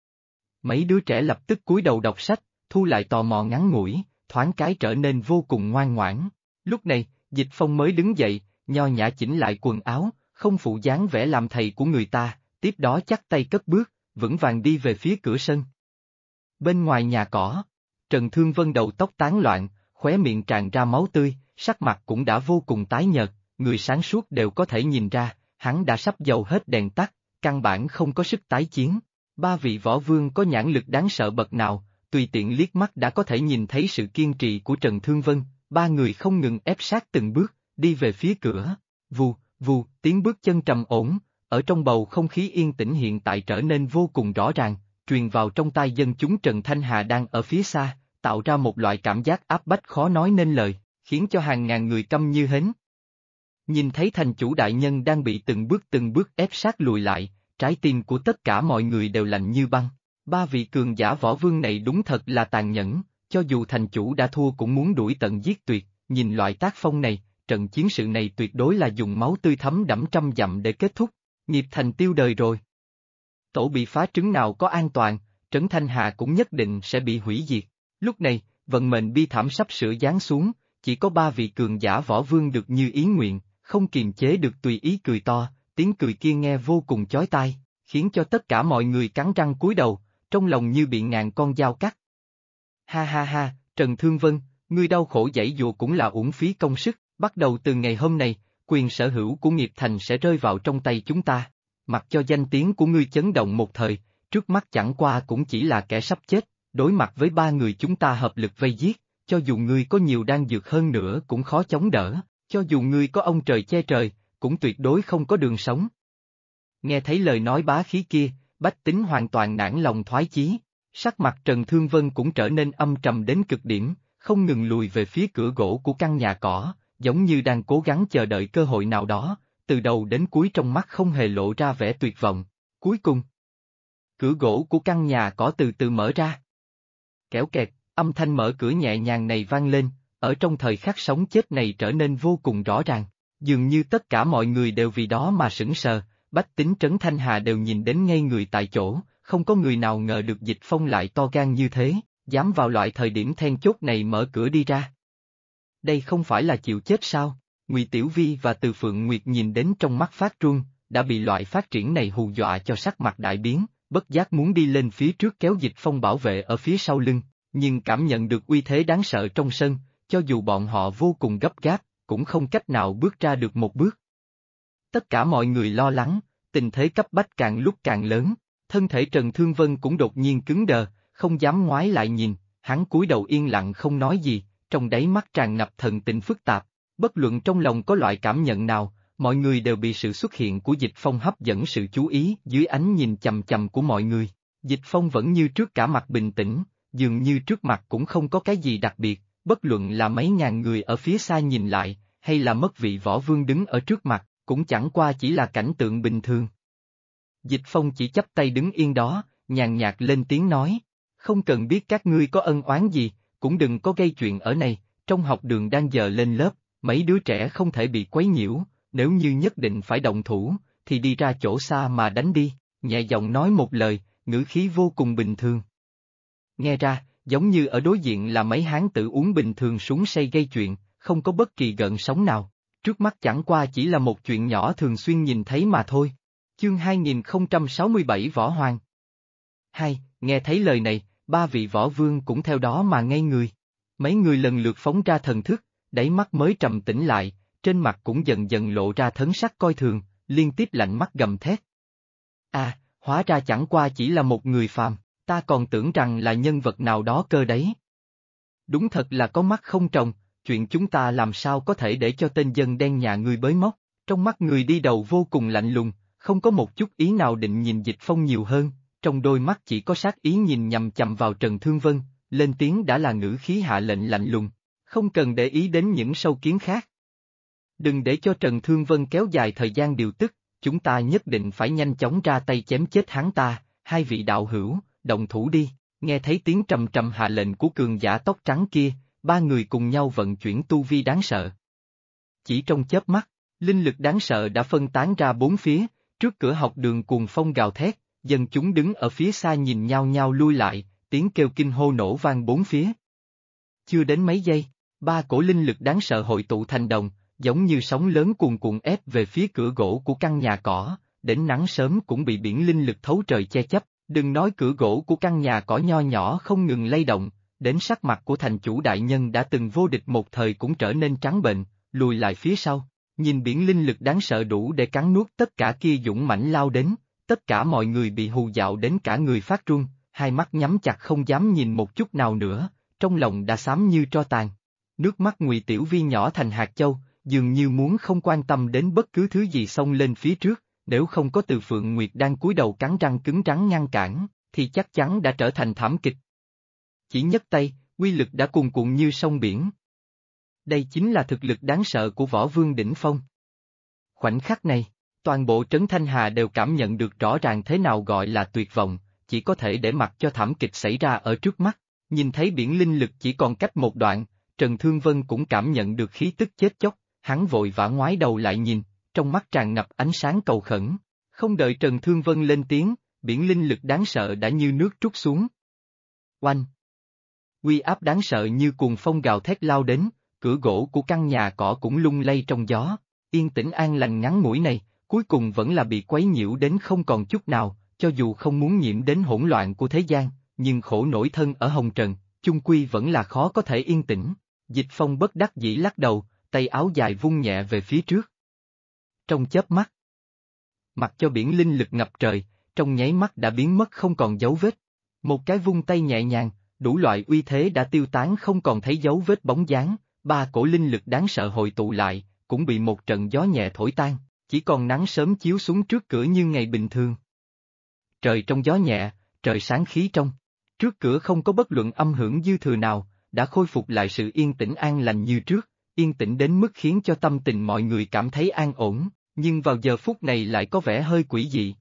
Mấy đứa trẻ lập tức cúi đầu đọc sách, thu lại tò mò ngắn ngủi, thoáng cái trở nên vô cùng ngoan ngoãn. Lúc này, Dịch Phong mới đứng dậy, nho nhã chỉnh lại quần áo, không phụ dáng vẻ làm thầy của người ta, tiếp đó chắp tay cất bước, vững vàng đi về phía cửa sân. Bên ngoài nhà cỏ, Trần Thương Vân đầu tóc tán loạn, khóe miệng tràn ra máu tươi, sắc mặt cũng đã vô cùng tái nhợt, người sáng suốt đều có thể nhìn ra, hắn đã sắp dầu hết đèn tắt, căn bản không có sức tái chiến. Ba vị võ vương có nhãn lực đáng sợ bậc nào, tùy tiện liếc mắt đã có thể nhìn thấy sự kiên trì của Trần Thương Vân, ba người không ngừng ép sát từng bước, đi về phía cửa. Vù, vù, tiếng bước chân trầm ổn, ở trong bầu không khí yên tĩnh hiện tại trở nên vô cùng rõ ràng, truyền vào trong tai dân chúng. Trần Thanh Hà đang ở phía xa, tạo ra một loại cảm giác áp bách khó nói nên lời, khiến cho hàng ngàn người câm như hến. Nhìn thấy thành chủ đại nhân đang bị từng bước ép sát lùi lại, trái tim của tất cả mọi người đều lạnh như băng. Ba vị cường giả võ vương này đúng thật là tàn nhẫn, cho dù thành chủ đã thua cũng muốn đuổi tận giết tuyệt, nhìn loại tác phong này, trận chiến sự này tuyệt đối là dùng máu tươi thấm đẫm trăm dặm để kết thúc, nghiệp thành tiêu đời rồi. Tổ bị phá trứng nào có an toàn, Trấn Thanh Hà cũng nhất định sẽ bị hủy diệt. Lúc này, vận mệnh bi thảm sắp sửa giáng xuống, chỉ có ba vị cường giả võ vương được như ý nguyện, không kiềm chế được tùy ý cười to, tiếng cười kia nghe vô cùng chói tai, khiến cho tất cả mọi người cắn răng cúi đầu, trong lòng như bị ngàn con dao cắt. Ha ha ha, Trần Thương Vân, Ngươi đau khổ giãy giụa cũng là uổng phí công sức, bắt đầu từ ngày hôm nay, quyền sở hữu của nghiệp thành sẽ rơi vào trong tay chúng ta. Mặc cho danh tiếng của ngươi chấn động một thời, trước mắt chẳng qua cũng chỉ là kẻ sắp chết, đối mặt với ba người chúng ta hợp lực vây giết, cho dù ngươi có nhiều đan dược hơn nữa cũng khó chống đỡ, cho dù ngươi có ông trời che trời, cũng tuyệt đối không có đường sống. Nghe thấy lời nói bá khí kia, Bách Tính hoàn toàn nản lòng thoái chí, sắc mặt Trần Thương Vân cũng trở nên âm trầm đến cực điểm, không ngừng lùi về phía cửa gỗ của căn nhà cỏ, giống như đang cố gắng chờ đợi cơ hội nào đó, từ đầu đến cuối trong mắt không hề lộ ra vẻ tuyệt vọng. Cuối cùng, cửa gỗ của căn nhà cỏ từ từ mở ra. Kéo kẹt, âm thanh mở cửa nhẹ nhàng này vang lên, ở trong thời khắc sống chết này trở nên vô cùng rõ ràng, dường như tất cả mọi người đều vì đó mà sững sờ, bách tính Trấn Thanh Hà đều nhìn đến ngây người tại chỗ, không có người nào ngờ được Dịch Phong lại to gan như thế, dám vào loại thời điểm then chốt này mở cửa đi ra. Đây không phải là chịu chết sao? Ngụy Tiểu Vi và Từ Phượng Nguyệt nhìn đến trong mắt phát run, đã bị loại phát triển này hù dọa cho sắc mặt đại biến, bất giác muốn đi lên phía trước kéo Dịch Phong bảo vệ ở phía sau lưng, nhưng cảm nhận được uy thế đáng sợ trong sân, cho dù bọn họ vô cùng gấp gáp, cũng không cách nào bước ra được một bước. Tất cả mọi người lo lắng, tình thế cấp bách càng lúc càng lớn, thân thể Trần Thương Vân cũng đột nhiên cứng đờ, không dám ngoái lại nhìn, hắn cúi đầu yên lặng không nói gì, trong đáy mắt tràn ngập thần tình phức tạp, bất luận trong lòng có loại cảm nhận nào, mọi người đều bị sự xuất hiện của Dịch Phong hấp dẫn sự chú ý dưới ánh nhìn chằm chằm của mọi người. Dịch Phong vẫn như trước cả mặt bình tĩnh, dường như trước mặt cũng không có cái gì đặc biệt, bất luận là mấy ngàn người ở phía xa nhìn lại, hay là mất vị võ vương đứng ở trước mặt, cũng chẳng qua chỉ là cảnh tượng bình thường. Dịch Phong chỉ chắp tay đứng yên đó, nhàn nhạt lên tiếng nói, không cần biết các ngươi có ân oán gì, cũng đừng có gây chuyện ở này, trong học đường đang giờ lên lớp, mấy đứa trẻ không thể bị quấy nhiễu, nếu như nhất định phải động thủ, thì đi ra chỗ xa mà đánh đi, nhẹ giọng nói một lời, ngữ khí vô cùng bình thường. Nghe ra, giống như ở đối diện là mấy hán tử uống bình thường súng say gây chuyện, không có bất kỳ gợn sóng nào, trước mắt chẳng qua chỉ là một chuyện nhỏ thường xuyên nhìn thấy mà thôi. Chương 2067 Võ Hoàng. Nghe thấy lời này, ba vị võ vương cũng theo đó mà ngây người. Mấy người lần lượt phóng ra thần thức, đáy mắt mới trầm tĩnh lại, trên mặt cũng dần dần lộ ra thấn sắc coi thường, liên tiếp lạnh mắt gầm thét. Hóa ra chẳng qua chỉ là một người phàm, ta còn tưởng rằng là nhân vật nào đó cơ đấy. Đúng thật là có mắt không tròng, chuyện chúng ta làm sao có thể để cho tên dân đen nhà ngươi bới móc, trong mắt người đi đầu vô cùng lạnh lùng, không có một chút ý nào định nhìn Dịch Phong nhiều hơn, trong đôi mắt chỉ có sát ý nhìn nhằm chằm vào Trần Thương Vân, lên tiếng đã là ngữ khí hạ lệnh lạnh lùng, không cần để ý đến những sâu kiến khác. Đừng để cho Trần Thương Vân kéo dài thời gian điều tức, chúng ta nhất định phải nhanh chóng ra tay chém chết hắn ta, hai vị đạo hữu, động thủ đi, nghe thấy tiếng trầm trầm hạ lệnh của cường giả tóc trắng kia, ba người cùng nhau vận chuyển tu vi đáng sợ. Chỉ trong chớp mắt, linh lực đáng sợ đã phân tán ra bốn phía, trước cửa học đường cuồng phong gào thét, dân chúng đứng ở phía xa nhìn nhau nhau lui lại, tiếng kêu kinh hô nổ vang bốn phía. Chưa đến mấy giây, ba cổ linh lực đáng sợ hội tụ thành đồng, giống như sóng lớn cuồn cuộn ép về phía cửa gỗ của căn nhà cỏ, đến nắng sớm cũng bị biển linh lực thấu trời che chấp, đừng nói cửa gỗ của căn nhà cỏ nho nhỏ không ngừng lay động, đến sắc mặt của thành chủ đại nhân đã từng vô địch một thời cũng trở nên trắng bệch, lùi lại phía sau, nhìn biển linh lực đáng sợ đủ để cắn nuốt tất cả kia dũng mãnh lao đến, tất cả mọi người bị hù dạo đến cả người phát run, hai mắt nhắm chặt không dám nhìn một chút nào nữa, trong lòng đã xám như tro tàn. Nước mắt Ngụy Tiểu Vi nhỏ thành hạt châu, dường như muốn không quan tâm đến bất cứ thứ gì xông lên phía trước, nếu không có Từ Phượng Nguyệt đang cúi đầu cắn răng cứng rắn ngăn cản, thì chắc chắn đã trở thành thảm kịch. Chỉ nhấc tay, uy lực đã cuồn cuộn như sông biển. Đây chính là thực lực đáng sợ của võ vương đỉnh phong. Khoảnh khắc này, toàn bộ Trấn Thanh Hà đều cảm nhận được rõ ràng thế nào gọi là tuyệt vọng, chỉ có thể để mặc cho thảm kịch xảy ra ở trước mắt, nhìn thấy biển linh lực chỉ còn cách một đoạn, Trần Thương Vân cũng cảm nhận được khí tức chết chóc, hắn vội vã ngoái đầu lại nhìn, trong mắt tràn ngập ánh sáng cầu khẩn, không đợi Trần Thương Vân lên tiếng, biển linh lực đáng sợ đã như nước trút xuống. Oanh! Uy áp đáng sợ như cuồng phong gào thét lao đến, cửa gỗ của căn nhà cỏ cũng lung lay trong gió, yên tĩnh an lành ngắn ngủi này, cuối cùng vẫn là bị quấy nhiễu đến không còn chút nào, cho dù không muốn nhiễm đến hỗn loạn của thế gian, nhưng khổ nổi thân ở hồng trần, chung quy vẫn là khó có thể yên tĩnh. Dịch Phong bất đắc dĩ lắc đầu, tay áo dài vung nhẹ về phía trước. Trong chớp mắt, mặc cho biển linh lực ngập trời, trong nháy mắt đã biến mất không còn dấu vết. Một cái vung tay nhẹ nhàng, đủ loại uy thế đã tiêu tán không còn thấy dấu vết bóng dáng, ba cổ linh lực đáng sợ hội tụ lại, cũng bị một trận gió nhẹ thổi tan, chỉ còn nắng sớm chiếu xuống trước cửa như ngày bình thường. Trời trong gió nhẹ, trời sáng khí trong. Trước cửa không có bất luận âm hưởng dư thừa nào, đã khôi phục lại sự yên tĩnh an lành như trước, yên tĩnh đến mức khiến cho tâm tình mọi người cảm thấy an ổn, nhưng vào giờ phút này lại có vẻ hơi quỷ dị.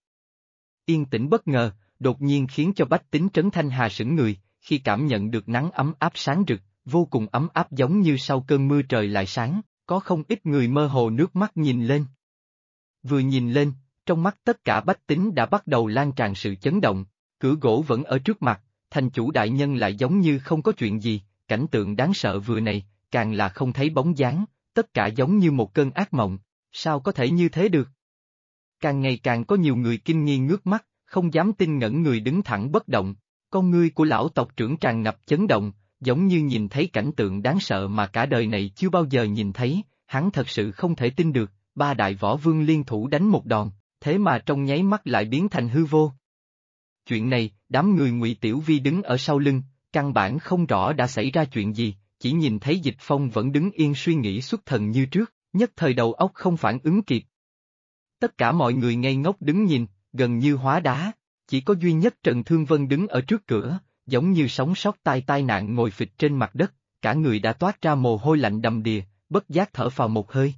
Yên tĩnh bất ngờ, đột nhiên khiến cho bách tính Trấn Thanh Hà sững người, khi cảm nhận được nắng ấm áp sáng rực, vô cùng ấm áp giống như sau cơn mưa trời lại sáng, có không ít người mơ hồ nước mắt nhìn lên. Vừa nhìn lên, trong mắt tất cả bách tính đã bắt đầu lan tràn sự chấn động, cửa gỗ vẫn ở trước mặt, thành chủ đại nhân lại giống như không có chuyện gì, cảnh tượng đáng sợ vừa này, càng là không thấy bóng dáng, tất cả giống như một cơn ác mộng, sao có thể như thế được? Càng ngày càng có nhiều người kinh nghi ngước mắt, không dám tin ngẩn người đứng thẳng bất động, con ngươi của lão tộc trưởng tràn ngập chấn động, giống như nhìn thấy cảnh tượng đáng sợ mà cả đời này chưa bao giờ nhìn thấy, hắn thật sự không thể tin được, ba đại võ vương liên thủ đánh một đòn, thế mà trong nháy mắt lại biến thành hư vô. Chuyện này, đám người Ngụy Tiểu Vi đứng ở sau lưng, căn bản không rõ đã xảy ra chuyện gì, chỉ nhìn thấy Dịch Phong vẫn đứng yên suy nghĩ xuất thần như trước, nhất thời đầu óc không phản ứng kịp. Tất cả mọi người ngây ngốc đứng nhìn, gần như hóa đá, chỉ có duy nhất Trần Thương Vân đứng ở trước cửa, giống như sống sót tai nạn ngồi phịch trên mặt đất, cả người đã toát ra mồ hôi lạnh đầm đìa, bất giác thở phào một hơi.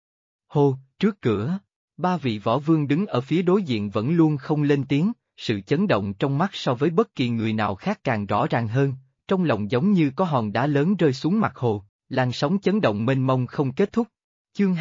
Hô, trước cửa, ba vị võ vương đứng ở phía đối diện vẫn luôn không lên tiếng, sự chấn động trong mắt so với bất kỳ người nào khác càng rõ ràng hơn, trong lòng giống như có hòn đá lớn rơi xuống mặt hồ, làn sóng chấn động mênh mông không kết thúc. Chương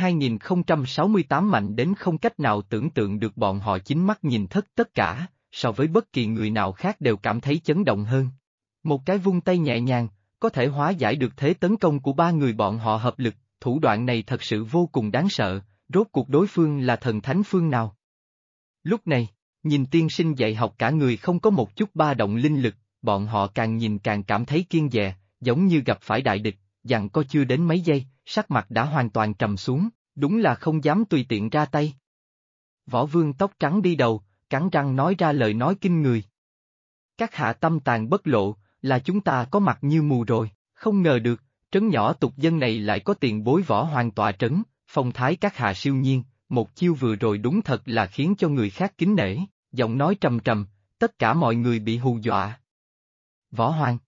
2068 mạnh đến không cách nào tưởng tượng được, bọn họ chính mắt nhìn thất tất cả, so với bất kỳ người nào khác đều cảm thấy chấn động hơn. Một cái vung tay nhẹ nhàng, có thể hóa giải được thế tấn công của ba người bọn họ hợp lực, thủ đoạn này thật sự vô cùng đáng sợ, rốt cuộc đối phương là thần thánh phương nào. Lúc này, nhìn tiên sinh dạy học cả người không có một chút ba động linh lực, bọn họ càng nhìn càng cảm thấy kiêng dè, giống như gặp phải đại địch, dặn co chưa đến mấy giây, sắc mặt đã hoàn toàn trầm xuống, đúng là không dám tùy tiện ra tay. Võ vương tóc trắng đi đầu, cắn răng nói ra lời nói kinh người. Các hạ tâm tàn bất lộ, là chúng ta có mặt như mù rồi, không ngờ được, trấn nhỏ tục dân này lại có tiền bối võ hoàng tọa trấn, phong thái các hạ siêu nhiên, một chiêu vừa rồi đúng thật là khiến cho người khác kính nể, giọng nói trầm trầm, tất cả mọi người bị hù dọa. Võ hoàng.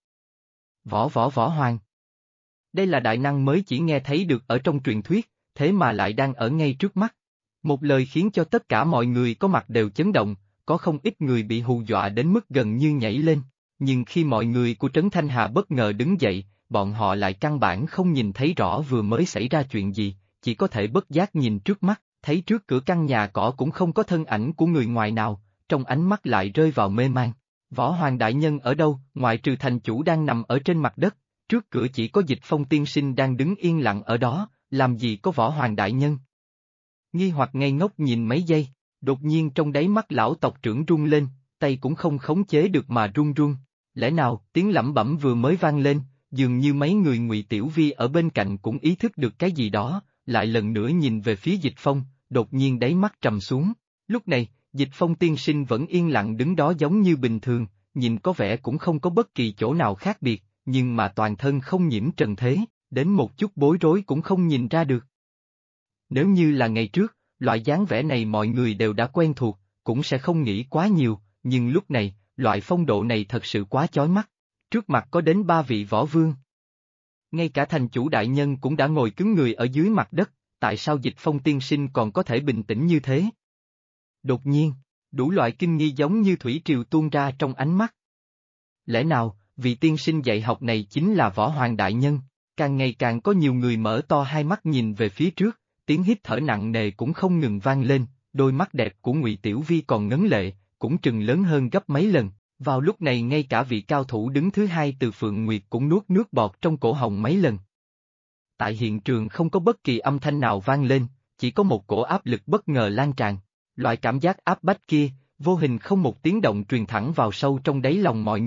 Võ hoàng. Đây là đại năng mới chỉ nghe thấy được ở trong truyền thuyết, thế mà lại đang ở ngay trước mắt. Một lời khiến cho tất cả mọi người có mặt đều chấn động, có không ít người bị hù dọa đến mức gần như nhảy lên, nhưng khi mọi người của Trấn Thanh Hà bất ngờ đứng dậy, bọn họ lại căn bản không nhìn thấy rõ vừa mới xảy ra chuyện gì, chỉ có thể bất giác nhìn trước mắt, thấy trước cửa căn nhà cỏ cũng không có thân ảnh của người ngoài nào, trong ánh mắt lại rơi vào mê man. Võ hoàng đại nhân ở đâu, ngoại trừ thành chủ đang nằm ở trên mặt đất, trước cửa chỉ có Dịch Phong tiên sinh đang đứng yên lặng ở đó, làm gì có võ hoàng đại nhân. Nghi hoặc ngây ngốc nhìn mấy giây, đột nhiên trong đáy mắt lão tộc trưởng run lên, tay cũng không khống chế được mà run run. Lẽ nào, tiếng lẩm bẩm vừa mới vang lên, dường như mấy người Ngụy Tiểu Vi ở bên cạnh cũng ý thức được cái gì đó, lại lần nữa nhìn về phía Dịch Phong, đột nhiên đáy mắt trầm xuống. Lúc này, Dịch Phong tiên sinh vẫn yên lặng đứng đó giống như bình thường, nhìn có vẻ cũng không có bất kỳ chỗ nào khác biệt, nhưng mà toàn thân không nhiễm trần thế, đến một chút bối rối cũng không nhìn ra được. Nếu như là ngày trước, loại dáng vẻ này mọi người đều đã quen thuộc, cũng sẽ không nghĩ quá nhiều, nhưng lúc này, loại phong độ này thật sự quá chói mắt. Trước mặt có đến ba vị võ vương. Ngay cả thành chủ đại nhân cũng đã ngồi cứng người ở dưới mặt đất, tại sao Dịch Phong tiên sinh còn có thể bình tĩnh như thế? Đột nhiên, đủ loại kinh nghi giống như thủy triều tuôn ra trong ánh mắt. Lẽ nào, vị tiên sinh dạy học này chính là võ hoàng đại nhân? Càng ngày càng có nhiều người mở to hai mắt nhìn về phía trước, tiếng hít thở nặng nề cũng không ngừng vang lên, đôi mắt đẹp của Ngụy Tiểu Vi còn ngấn lệ, cũng trừng lớn hơn gấp mấy lần. Vào lúc này ngay cả vị cao thủ đứng thứ hai từ Phượng Nguyệt cũng nuốt nước bọt trong cổ họng mấy lần. Tại hiện trường không có bất kỳ âm thanh nào vang lên, chỉ có một cổ áp lực bất ngờ lan tràn. Loại cảm giác áp bách kia, vô hình không một tiếng động truyền thẳng vào sâu trong đáy lòng mọi người,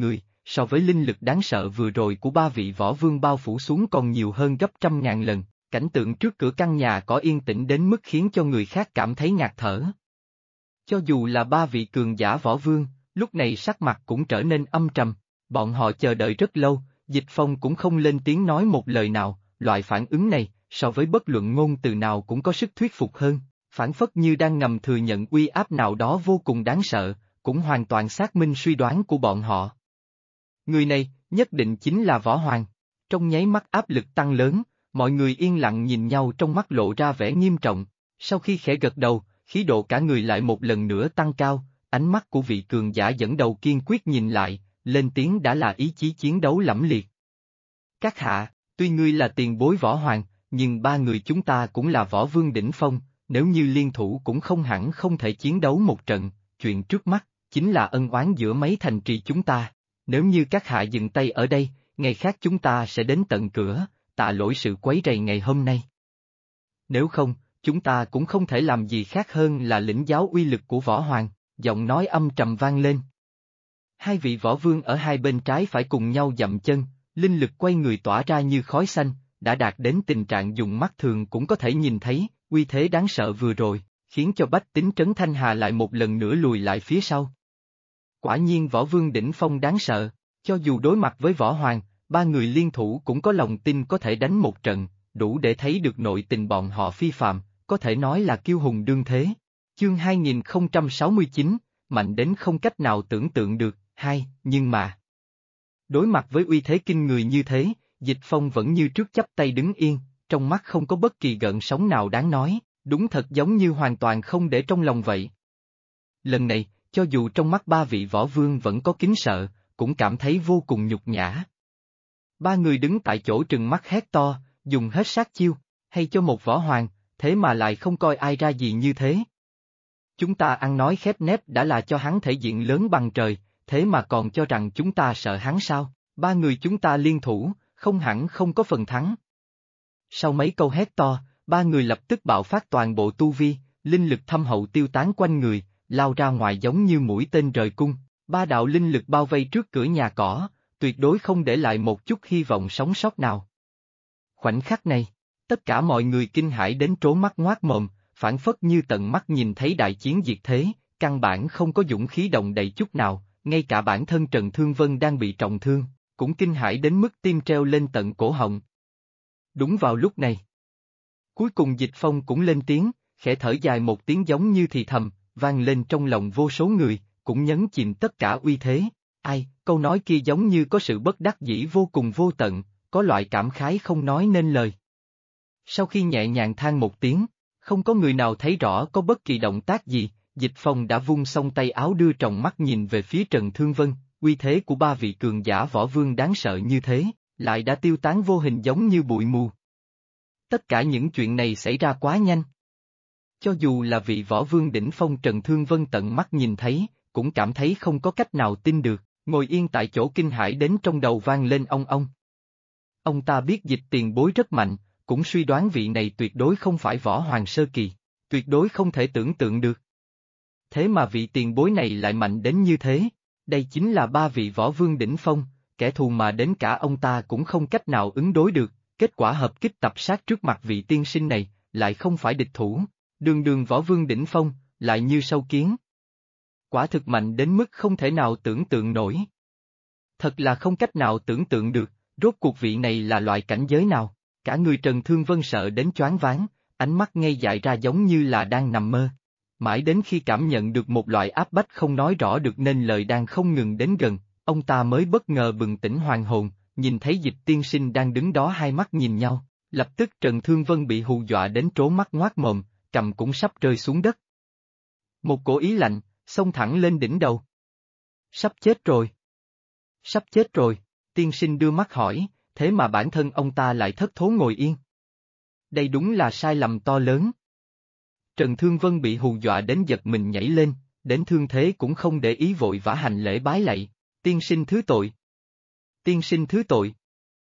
so với linh lực đáng sợ vừa rồi của ba vị võ vương bao phủ xuống còn nhiều hơn gấp trăm ngàn lần, cảnh tượng trước cửa căn nhà có yên tĩnh đến mức khiến cho người khác cảm thấy ngạt thở. Cho dù là ba vị cường giả võ vương, lúc này sắc mặt cũng trở nên âm trầm, bọn họ chờ đợi rất lâu, Dịch Phong cũng không lên tiếng nói một lời nào, loại phản ứng này, so với bất luận ngôn từ nào cũng có sức thuyết phục hơn, phản phất như đang ngầm thừa nhận uy áp nào đó vô cùng đáng sợ, cũng hoàn toàn xác minh suy đoán của bọn họ. Người này, nhất định chính là Võ Hoàng. Trong nháy mắt áp lực tăng lớn, mọi người yên lặng nhìn nhau trong mắt lộ ra vẻ nghiêm trọng, sau khi khẽ gật đầu, khí độ cả người lại một lần nữa tăng cao, ánh mắt của vị cường giả dẫn đầu kiên quyết nhìn lại, lên tiếng đã là ý chí chiến đấu lẫm liệt. Các hạ, tuy ngươi là tiền bối Võ Hoàng, nhưng ba người chúng ta cũng là võ vương đỉnh phong, nếu như liên thủ cũng không hẳn không thể chiến đấu một trận, chuyện trước mắt, chính là ân oán giữa mấy thành trì chúng ta, nếu như các hạ dừng tay ở đây, ngày khác chúng ta sẽ đến tận cửa, tạ lỗi sự quấy rầy ngày hôm nay. Nếu không, chúng ta cũng không thể làm gì khác hơn là lĩnh giáo uy lực của Võ Hoàng, giọng nói âm trầm vang lên. Hai vị võ vương ở hai bên trái phải cùng nhau dậm chân, linh lực quay người tỏa ra như khói xanh, đã đạt đến tình trạng dùng mắt thường cũng có thể nhìn thấy, uy thế đáng sợ vừa rồi, khiến cho bách tính Trấn Thanh Hà lại một lần nữa lùi lại phía sau. Quả nhiên võ vương đỉnh phong đáng sợ, cho dù đối mặt với Võ Hoàng, ba người liên thủ cũng có lòng tin có thể đánh một trận, đủ để thấy được nội tình bọn họ phi phàm, có thể nói là kiêu hùng đương thế. Chương 2069, mạnh đến không cách nào tưởng tượng được, nhưng mà... Đối mặt với uy thế kinh người như thế, Dịch Phong vẫn như trước chắp tay đứng yên, trong mắt không có bất kỳ gợn sóng nào đáng nói, đúng thật giống như hoàn toàn không để trong lòng vậy. Lần này, cho dù trong mắt ba vị võ vương vẫn có kính sợ, cũng cảm thấy vô cùng nhục nhã. Ba người đứng tại chỗ trừng mắt hét to, dùng hết sát chiêu, hay cho một võ hoàng, thế mà lại không coi ai ra gì như thế. Chúng ta ăn nói khép nép đã là cho hắn thể diện lớn bằng trời, thế mà còn cho rằng chúng ta sợ hắn sao, ba người chúng ta liên thủ, không hẳn không có phần thắng. Sau mấy câu hét to, ba người lập tức bạo phát toàn bộ tu vi, linh lực thâm hậu tiêu tán quanh người, lao ra ngoài giống như mũi tên rời cung, ba đạo linh lực bao vây trước cửa nhà cỏ, tuyệt đối không để lại một chút hy vọng sống sót nào. Khoảnh khắc này, tất cả mọi người kinh hãi đến trố mắt ngoác mồm, phảng phất như tận mắt nhìn thấy đại chiến diệt thế, căn bản không có dũng khí động đậy chút nào, ngay cả bản thân Trần Thương Vân đang bị trọng thương, cũng kinh hãi đến mức tim treo lên tận cổ họng. Đúng vào lúc này, cuối cùng Dịch Phong cũng lên tiếng, khẽ thở dài một tiếng giống như thì thầm, vang lên trong lòng vô số người, cũng nhấn chìm tất cả uy thế. Câu nói kia giống như có sự bất đắc dĩ vô cùng vô tận, có loại cảm khái không nói nên lời. Sau khi nhẹ nhàng than một tiếng, không có người nào thấy rõ có bất kỳ động tác gì, Dịch Phong đã vung xong tay áo đưa tròng mắt nhìn về phía Trần Thương Vân, uy thế của ba vị cường giả võ vương đáng sợ như thế, lại đã tiêu tán vô hình giống như bụi mù. Tất cả những chuyện này xảy ra quá nhanh. Cho dù là vị võ vương đỉnh phong Trần Thương Vân tận mắt nhìn thấy, cũng cảm thấy không có cách nào tin được, ngồi yên tại chỗ kinh hãi đến trong đầu vang lên ong ong. Ông ta biết Dịch tiền bối rất mạnh, cũng suy đoán vị này tuyệt đối không phải võ hoàng sơ kỳ, tuyệt đối không thể tưởng tượng được. Thế mà vị tiền bối này lại mạnh đến như thế, đây chính là ba vị võ vương đỉnh phong, kẻ thù mà đến cả ông ta cũng không cách nào ứng đối được, kết quả hợp kích tập sát trước mặt vị tiên sinh này, lại không phải địch thủ, đường đường võ vương đỉnh phong, lại như sâu kiến. Quả thực mạnh đến mức không thể nào tưởng tượng nổi. Thật là không cách nào tưởng tượng được, rốt cuộc vị này là loại cảnh giới nào, cả người Trần Thương Vân sợ đến choáng váng, ánh mắt ngây dại ra giống như là đang nằm mơ. Mãi đến khi cảm nhận được một loại áp bách không nói rõ được nên lời đang không ngừng đến gần, ông ta mới bất ngờ bừng tỉnh hoàn hồn, nhìn thấy Dịch tiên sinh đang đứng đó hai mắt nhìn nhau, lập tức Trần Thương Vân bị hù dọa đến trố mắt ngoác mồm, cầm cũng sắp rơi xuống đất. Một cổ ý lạnh, xông thẳng lên đỉnh đầu. Sắp chết rồi. Sắp chết rồi, tiên sinh đưa mắt hỏi, thế mà bản thân ông ta lại thất thố ngồi yên. Đây đúng là sai lầm to lớn. Trần Thương Vân bị hù dọa đến giật mình nhảy lên, đến thương thế cũng không để ý vội vã hành lễ bái lạy, tiên sinh thứ tội. Tiên sinh thứ tội.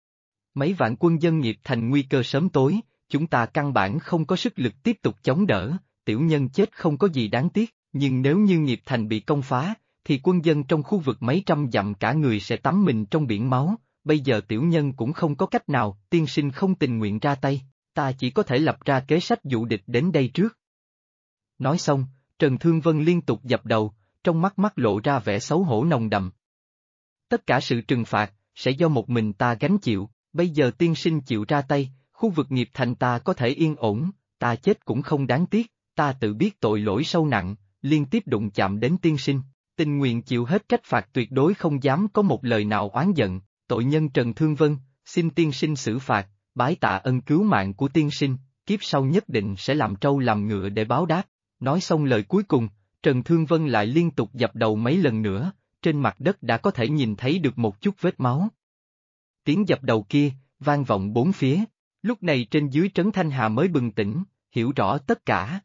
Mấy vạn quân dân nghiệp thành nguy cơ sớm tối, chúng ta căn bản không có sức lực tiếp tục chống đỡ, tiểu nhân chết không có gì đáng tiếc, nhưng nếu như nghiệp thành bị công phá, thì quân dân trong khu vực mấy trăm dặm cả người sẽ tắm mình trong biển máu, bây giờ tiểu nhân cũng không có cách nào, tiên sinh không tình nguyện ra tay, ta chỉ có thể lập ra kế sách dụ địch đến đây trước. Nói xong, Trần Thương Vân liên tục dập đầu, trong mắt lộ ra vẻ xấu hổ nồng đậm. Tất cả sự trừng phạt, sẽ do một mình ta gánh chịu, bây giờ tiên sinh chịu ra tay, khu vực nghiệp thành ta có thể yên ổn, ta chết cũng không đáng tiếc, ta tự biết tội lỗi sâu nặng, liên tiếp đụng chạm đến tiên sinh, tình nguyện chịu hết trách phạt tuyệt đối không dám có một lời nào oán giận, tội nhân Trần Thương Vân, xin tiên sinh xử phạt, bái tạ ân cứu mạng của tiên sinh, kiếp sau nhất định sẽ làm trâu làm ngựa để báo đáp. Nói xong lời cuối cùng, Trần Thương Vân lại liên tục dập đầu mấy lần nữa, trên mặt đất đã có thể nhìn thấy được một chút vết máu. Tiếng dập đầu kia, vang vọng bốn phía, lúc này trên dưới Trấn Thanh Hà mới bừng tỉnh, hiểu rõ tất cả.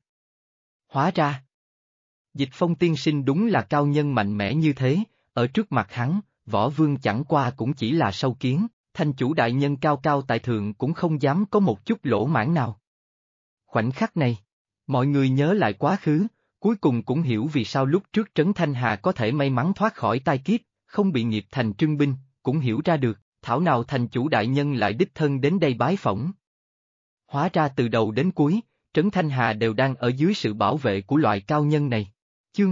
Hóa ra, Dịch Phong tiên sinh đúng là cao nhân mạnh mẽ như thế, ở trước mặt hắn, võ vương chẳng qua cũng chỉ là sâu kiến, thành chủ đại nhân cao cao tại thượng cũng không dám có một chút lỗ mãng nào. Khoảnh khắc này, mọi người nhớ lại quá khứ, cuối cùng cũng hiểu vì sao lúc trước Trấn Thanh Hà có thể may mắn thoát khỏi tai kiếp, không bị nghiệp thành trưng binh, cũng hiểu ra được, thảo nào thành chủ đại nhân lại đích thân đến đây bái phỏng. Hóa ra từ đầu đến cuối, Trấn Thanh Hà đều đang ở dưới sự bảo vệ của loại cao nhân này. Chương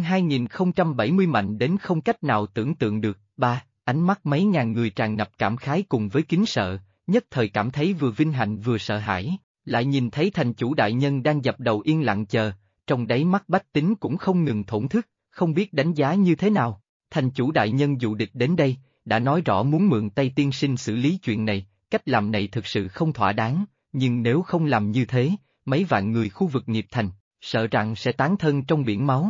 2070 mạnh đến không cách nào tưởng tượng được, ánh mắt mấy ngàn người tràn ngập cảm khái cùng với kính sợ, nhất thời cảm thấy vừa vinh hạnh vừa sợ hãi, lại nhìn thấy thành chủ đại nhân đang dập đầu yên lặng chờ, trong đáy mắt bách tính cũng không ngừng thổn thức, không biết đánh giá như thế nào. Thành chủ đại nhân dụ địch đến đây, đã nói rõ muốn mượn tay tiên sinh xử lý chuyện này, cách làm này thực sự không thỏa đáng, nhưng nếu không làm như thế, mấy vạn người khu vực nghiệp thành, sợ rằng sẽ tán thân trong biển máu.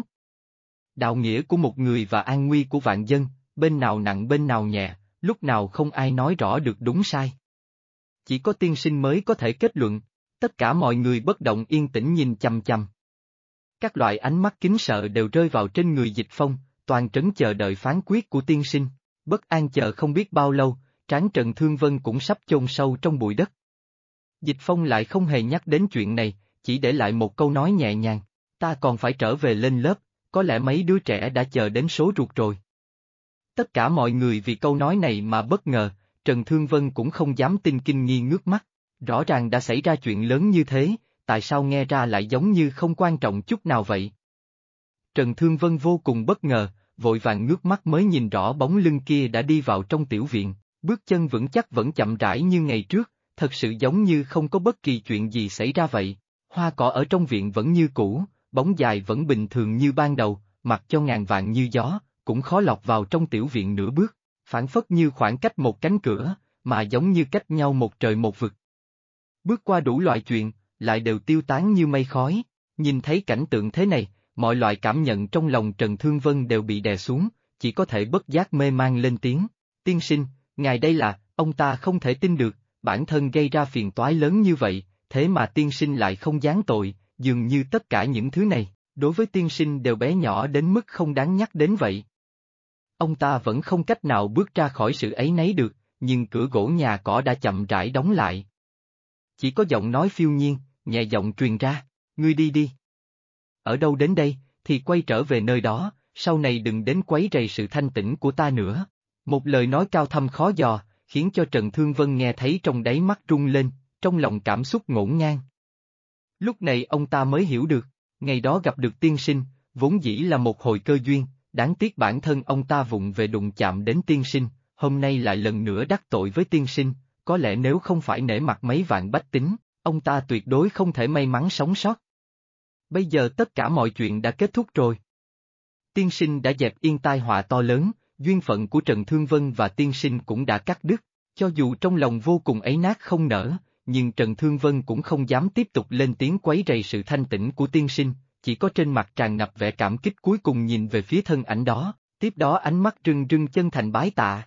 Đạo nghĩa của một người và an nguy của vạn dân, bên nào nặng bên nào nhẹ, lúc nào không ai nói rõ được đúng sai. Chỉ có tiên sinh mới có thể kết luận, tất cả mọi người bất động yên tĩnh nhìn chằm chằm. Các loại ánh mắt kính sợ đều rơi vào trên người Dịch Phong, toàn trấn chờ đợi phán quyết của tiên sinh, bất an chờ không biết bao lâu, trán Trần Thương Vân cũng sắp chôn sâu trong bụi đất. Dịch Phong lại không hề nhắc đến chuyện này, chỉ để lại một câu nói nhẹ nhàng, ta còn phải trở về lên lớp, có lẽ mấy đứa trẻ đã chờ đến số ruột rồi. Tất cả mọi người vì câu nói này mà bất ngờ, Trần Thương Vân cũng không dám tin kinh nghi ngước mắt, rõ ràng đã xảy ra chuyện lớn như thế, tại sao nghe ra lại giống như không quan trọng chút nào vậy? Trần Thương Vân vô cùng bất ngờ, vội vàng ngước mắt mới nhìn rõ bóng lưng kia đã đi vào trong tiểu viện, bước chân vững chắc vẫn chậm rãi như ngày trước, thật sự giống như không có bất kỳ chuyện gì xảy ra vậy. Hoa cỏ ở trong viện vẫn như cũ, bóng dài vẫn bình thường như ban đầu, mặc cho ngàn vạn như gió, cũng khó lọt vào trong tiểu viện nửa bước, phảng phất như khoảng cách một cánh cửa, mà giống như cách nhau một trời một vực. Bước qua đủ loại chuyện, lại đều tiêu tán như mây khói, nhìn thấy cảnh tượng thế này, mọi loại cảm nhận trong lòng Trần Thương Vân đều bị đè xuống, chỉ có thể bất giác mê man lên tiếng, tiên sinh, ngài đây là, ông ta không thể tin được, bản thân gây ra phiền toái lớn như vậy, thế mà tiên sinh lại không giáng tội, dường như tất cả những thứ này, đối với tiên sinh đều bé nhỏ đến mức không đáng nhắc đến vậy. Ông ta vẫn không cách nào bước ra khỏi sự áy náy được, nhưng cửa gỗ nhà cỏ đã chậm rãi đóng lại. Chỉ có giọng nói phiêu nhiên, nhẹ giọng truyền ra, ngươi đi đi. Ở đâu đến đây, thì quay trở về nơi đó, sau này đừng đến quấy rầy sự thanh tĩnh của ta nữa. Một lời nói cao thâm khó dò, khiến cho Trần Thương Vân nghe thấy trong đáy mắt rung lên, trong lòng cảm xúc ngổn ngang. Lúc này ông ta mới hiểu được, ngày đó gặp được tiên sinh, vốn dĩ là một hồi cơ duyên, đáng tiếc bản thân ông ta vụng về đụng chạm đến tiên sinh, hôm nay lại lần nữa đắc tội với tiên sinh, có lẽ nếu không phải nể mặt mấy vạn bách tính, ông ta tuyệt đối không thể may mắn sống sót. Bây giờ tất cả mọi chuyện đã kết thúc rồi. Tiên sinh đã dẹp yên tai họa to lớn, duyên phận của Trần Thương Vân và tiên sinh cũng đã cắt đứt, cho dù trong lòng vô cùng áy nát không nỡ, nhưng Trần Thương Vân cũng không dám tiếp tục lên tiếng quấy rầy sự thanh tĩnh của tiên sinh, chỉ có trên mặt tràn ngập vẻ cảm kích cuối cùng nhìn về phía thân ảnh đó, tiếp đó ánh mắt rưng rưng chân thành bái tạ.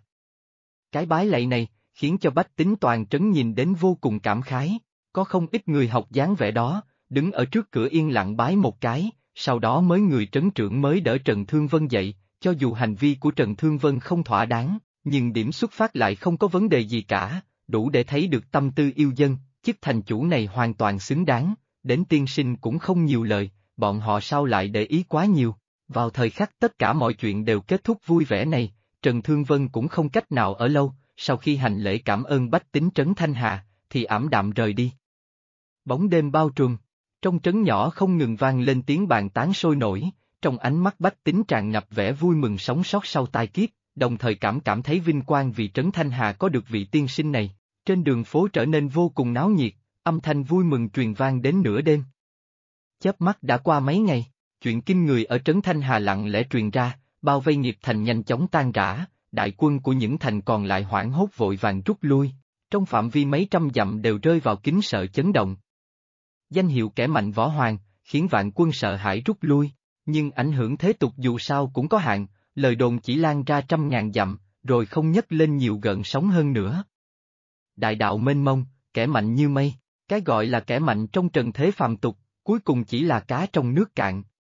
Cái bái lạy này, khiến cho bách tính toàn trấn nhìn đến vô cùng cảm khái, có không ít người học dáng vẻ đó, đứng ở trước cửa yên lặng bái một cái, sau đó mới người trấn trưởng mới đỡ Trần Thương Vân dậy, cho dù hành vi của Trần Thương Vân không thỏa đáng, nhưng điểm xuất phát lại không có vấn đề gì cả, đủ để thấy được tâm tư yêu dân, chức thành chủ này hoàn toàn xứng đáng, đến tiên sinh cũng không nhiều lời, bọn họ sao lại để ý quá nhiều. Vào thời khắc tất cả mọi chuyện đều kết thúc vui vẻ này, Trần Thương Vân cũng không cách nào ở lâu, sau khi hành lễ cảm ơn bách tính trấn Thanh Hà, thì ảm đạm rời đi. Bóng đêm bao trùm, trong trấn nhỏ không ngừng vang lên tiếng bàn tán sôi nổi, trong ánh mắt bách tính tràn ngập vẻ vui mừng sống sót sau tai kiếp, đồng thời cảm thấy vinh quang vì trấn Thanh Hà có được vị tiên sinh này. Trên đường phố trở nên vô cùng náo nhiệt, âm thanh vui mừng truyền vang đến nửa đêm. Chớp mắt đã qua mấy ngày, chuyện kinh người ở trấn Thanh Hà lặng lẽ truyền ra, bao vây nghiệp thành nhanh chóng tan rã, đại quân của những thành còn lại hoảng hốt vội vàng rút lui, trong phạm vi mấy trăm dặm đều rơi vào kính sợ chấn động. Danh hiệu kẻ mạnh võ hoàng, khiến vạn quân sợ hãi rút lui, nhưng ảnh hưởng thế tục dù sao cũng có hạn, lời đồn chỉ lan ra trăm ngàn dặm, rồi không nhấc lên nhiều gợn sóng hơn nữa. Đại đạo mênh mông, kẻ mạnh như mây, cái gọi là kẻ mạnh trong trần thế phàm tục, cuối cùng chỉ là cá trong nước cạn.